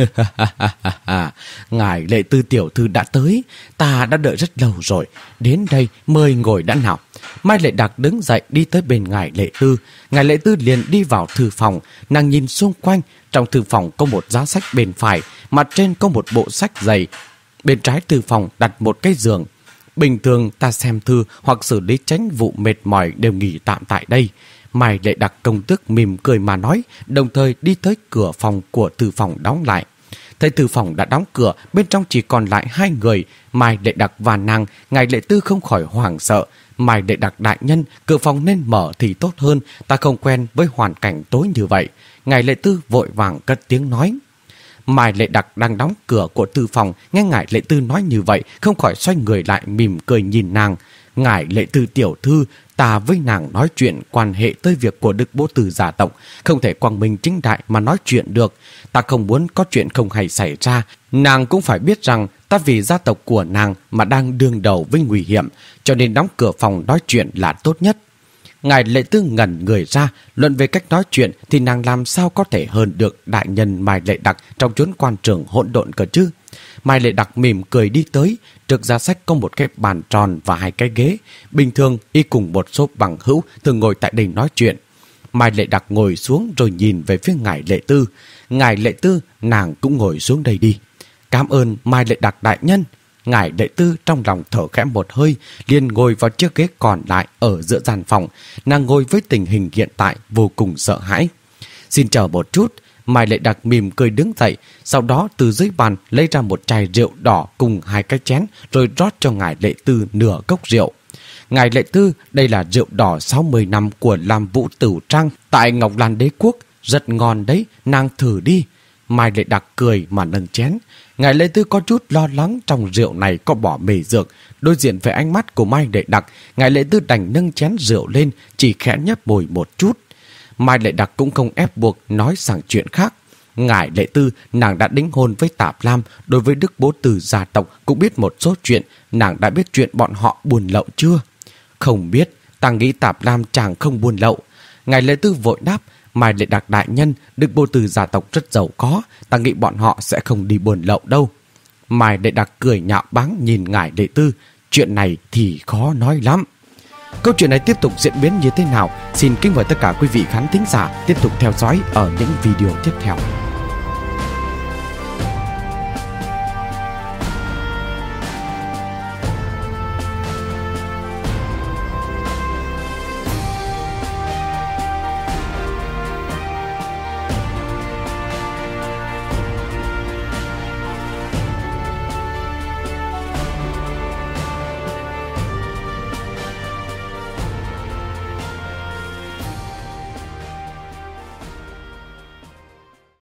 Ngài Lệ Tư tiểu thư đã tới, ta đã đợi rất lâu rồi, đến đây mời ngồi đã nào. Mai Lệ Đặc đứng dậy đi tới bên Ngài Lệ Tư. Ngài Lệ Tư liền đi vào thư phòng, nàng nhìn xung quanh. Trong thư phòng có một giá sách bên phải, mặt trên có một bộ sách dày. Bên trái thư phòng đặt một cái giường. Bình thường ta xem thư hoặc xử lý tránh vụ mệt mỏi đều nghỉ tạm tại đây. Mai Lệ Đặc công tước mỉm cười mà nói, đồng thời đi tới cửa phòng của thư phòng đóng lại. Thấy thư phòng đã đóng cửa, bên trong chỉ còn lại hai người, Mai Lệ Đặc và nàng. Ngài Lệ Tư không khỏi hoảng sợ. Mai Lệ Đặc đại nhân, cửa phòng nên mở thì tốt hơn, ta không quen với hoàn cảnh tối như vậy. Ngài Lệ Tư vội vàng cất tiếng nói. Mai Lệ Đặc đang đóng cửa của thư phòng, nghe Ngài Lệ Tư nói như vậy, không khỏi xoay người lại mỉm cười nhìn nàng. Ngài Lệ Tư tiểu thư, ta với nàng nói chuyện quan hệ tới việc của Đức Bố Từ gia tộc, không thể quang minh chính đại mà nói chuyện được. Ta không muốn có chuyện không hay xảy ra. Nàng cũng phải biết rằng ta vì gia tộc của nàng mà đang đương đầu với nguy hiểm, cho nên đóng cửa phòng nói chuyện là tốt nhất. Ngài Lệ Tư ngẩn người ra, luận về cách nói chuyện thì nàng làm sao có thể hơn được đại nhân Mai Lệ Đặc trong chốn quan trường hỗn độn cơ chứ. Mai Lệ Đặc mỉm cười đi tới, trước giá sách có một cái bàn tròn và hai cái ghế. Bình thường y cùng một số bằng hữu thường ngồi tại đây nói chuyện. Mai Lệ Đặc ngồi xuống rồi nhìn về phía Ngài Lệ Tư. Ngài Lệ Tư, nàng cũng ngồi xuống đây đi. Cảm ơn Mai Lệ Đặc đại nhân. Ngài Lệ Tư trong lòng thở khẽ một hơi, liền ngồi vào chiếc ghế còn lại ở giữa gian phòng. Nàng ngồi với tình hình hiện tại vô cùng sợ hãi. Xin chờ một chút. Mai Lệ Đặc mỉm cười đứng dậy, sau đó từ dưới bàn lấy ra một chai rượu đỏ cùng hai cái chén, rồi rót cho Ngài Lệ Tư nửa cốc rượu. Ngài Lệ Tư, đây là rượu đỏ sáu mươi năm của Lam Vũ Tửu Trang tại Ngọc Lan Đế Quốc, rất ngon đấy, nàng thử đi. Mai Lệ Đặc cười mà nâng chén. Ngài Lệ Tư có chút lo lắng trong rượu này có bỏ mề dược. Đối diện với ánh mắt của Mai Lệ Đặc, Ngài Lệ Tư đành nâng chén rượu lên, chỉ khẽ nhấp môi một chút. Mai Lệ Đặc cũng không ép buộc nói sang chuyện khác. Ngài Lệ Tư, nàng đã đính hôn với Tạp Lam, đối với Đức Bố Từ gia tộc cũng biết một số chuyện. Nàng đã biết chuyện bọn họ buôn lậu chưa? Không biết, ta nghĩ Tạp Lam chàng không buôn lậu. Ngài Lệ Tư vội đáp. Mai Lệ Đặc đại nhân, Đức Bố Từ gia tộc rất giàu có, ta nghĩ bọn họ sẽ không đi buôn lậu đâu. Mai Lệ Đặc cười nhạo báng nhìn Ngài Lệ Tư. Chuyện này thì khó nói lắm. Câu chuyện này tiếp tục diễn biến như thế nào? Xin kính mời tất cả quý vị khán thính giả tiếp tục theo dõi ở những video tiếp theo.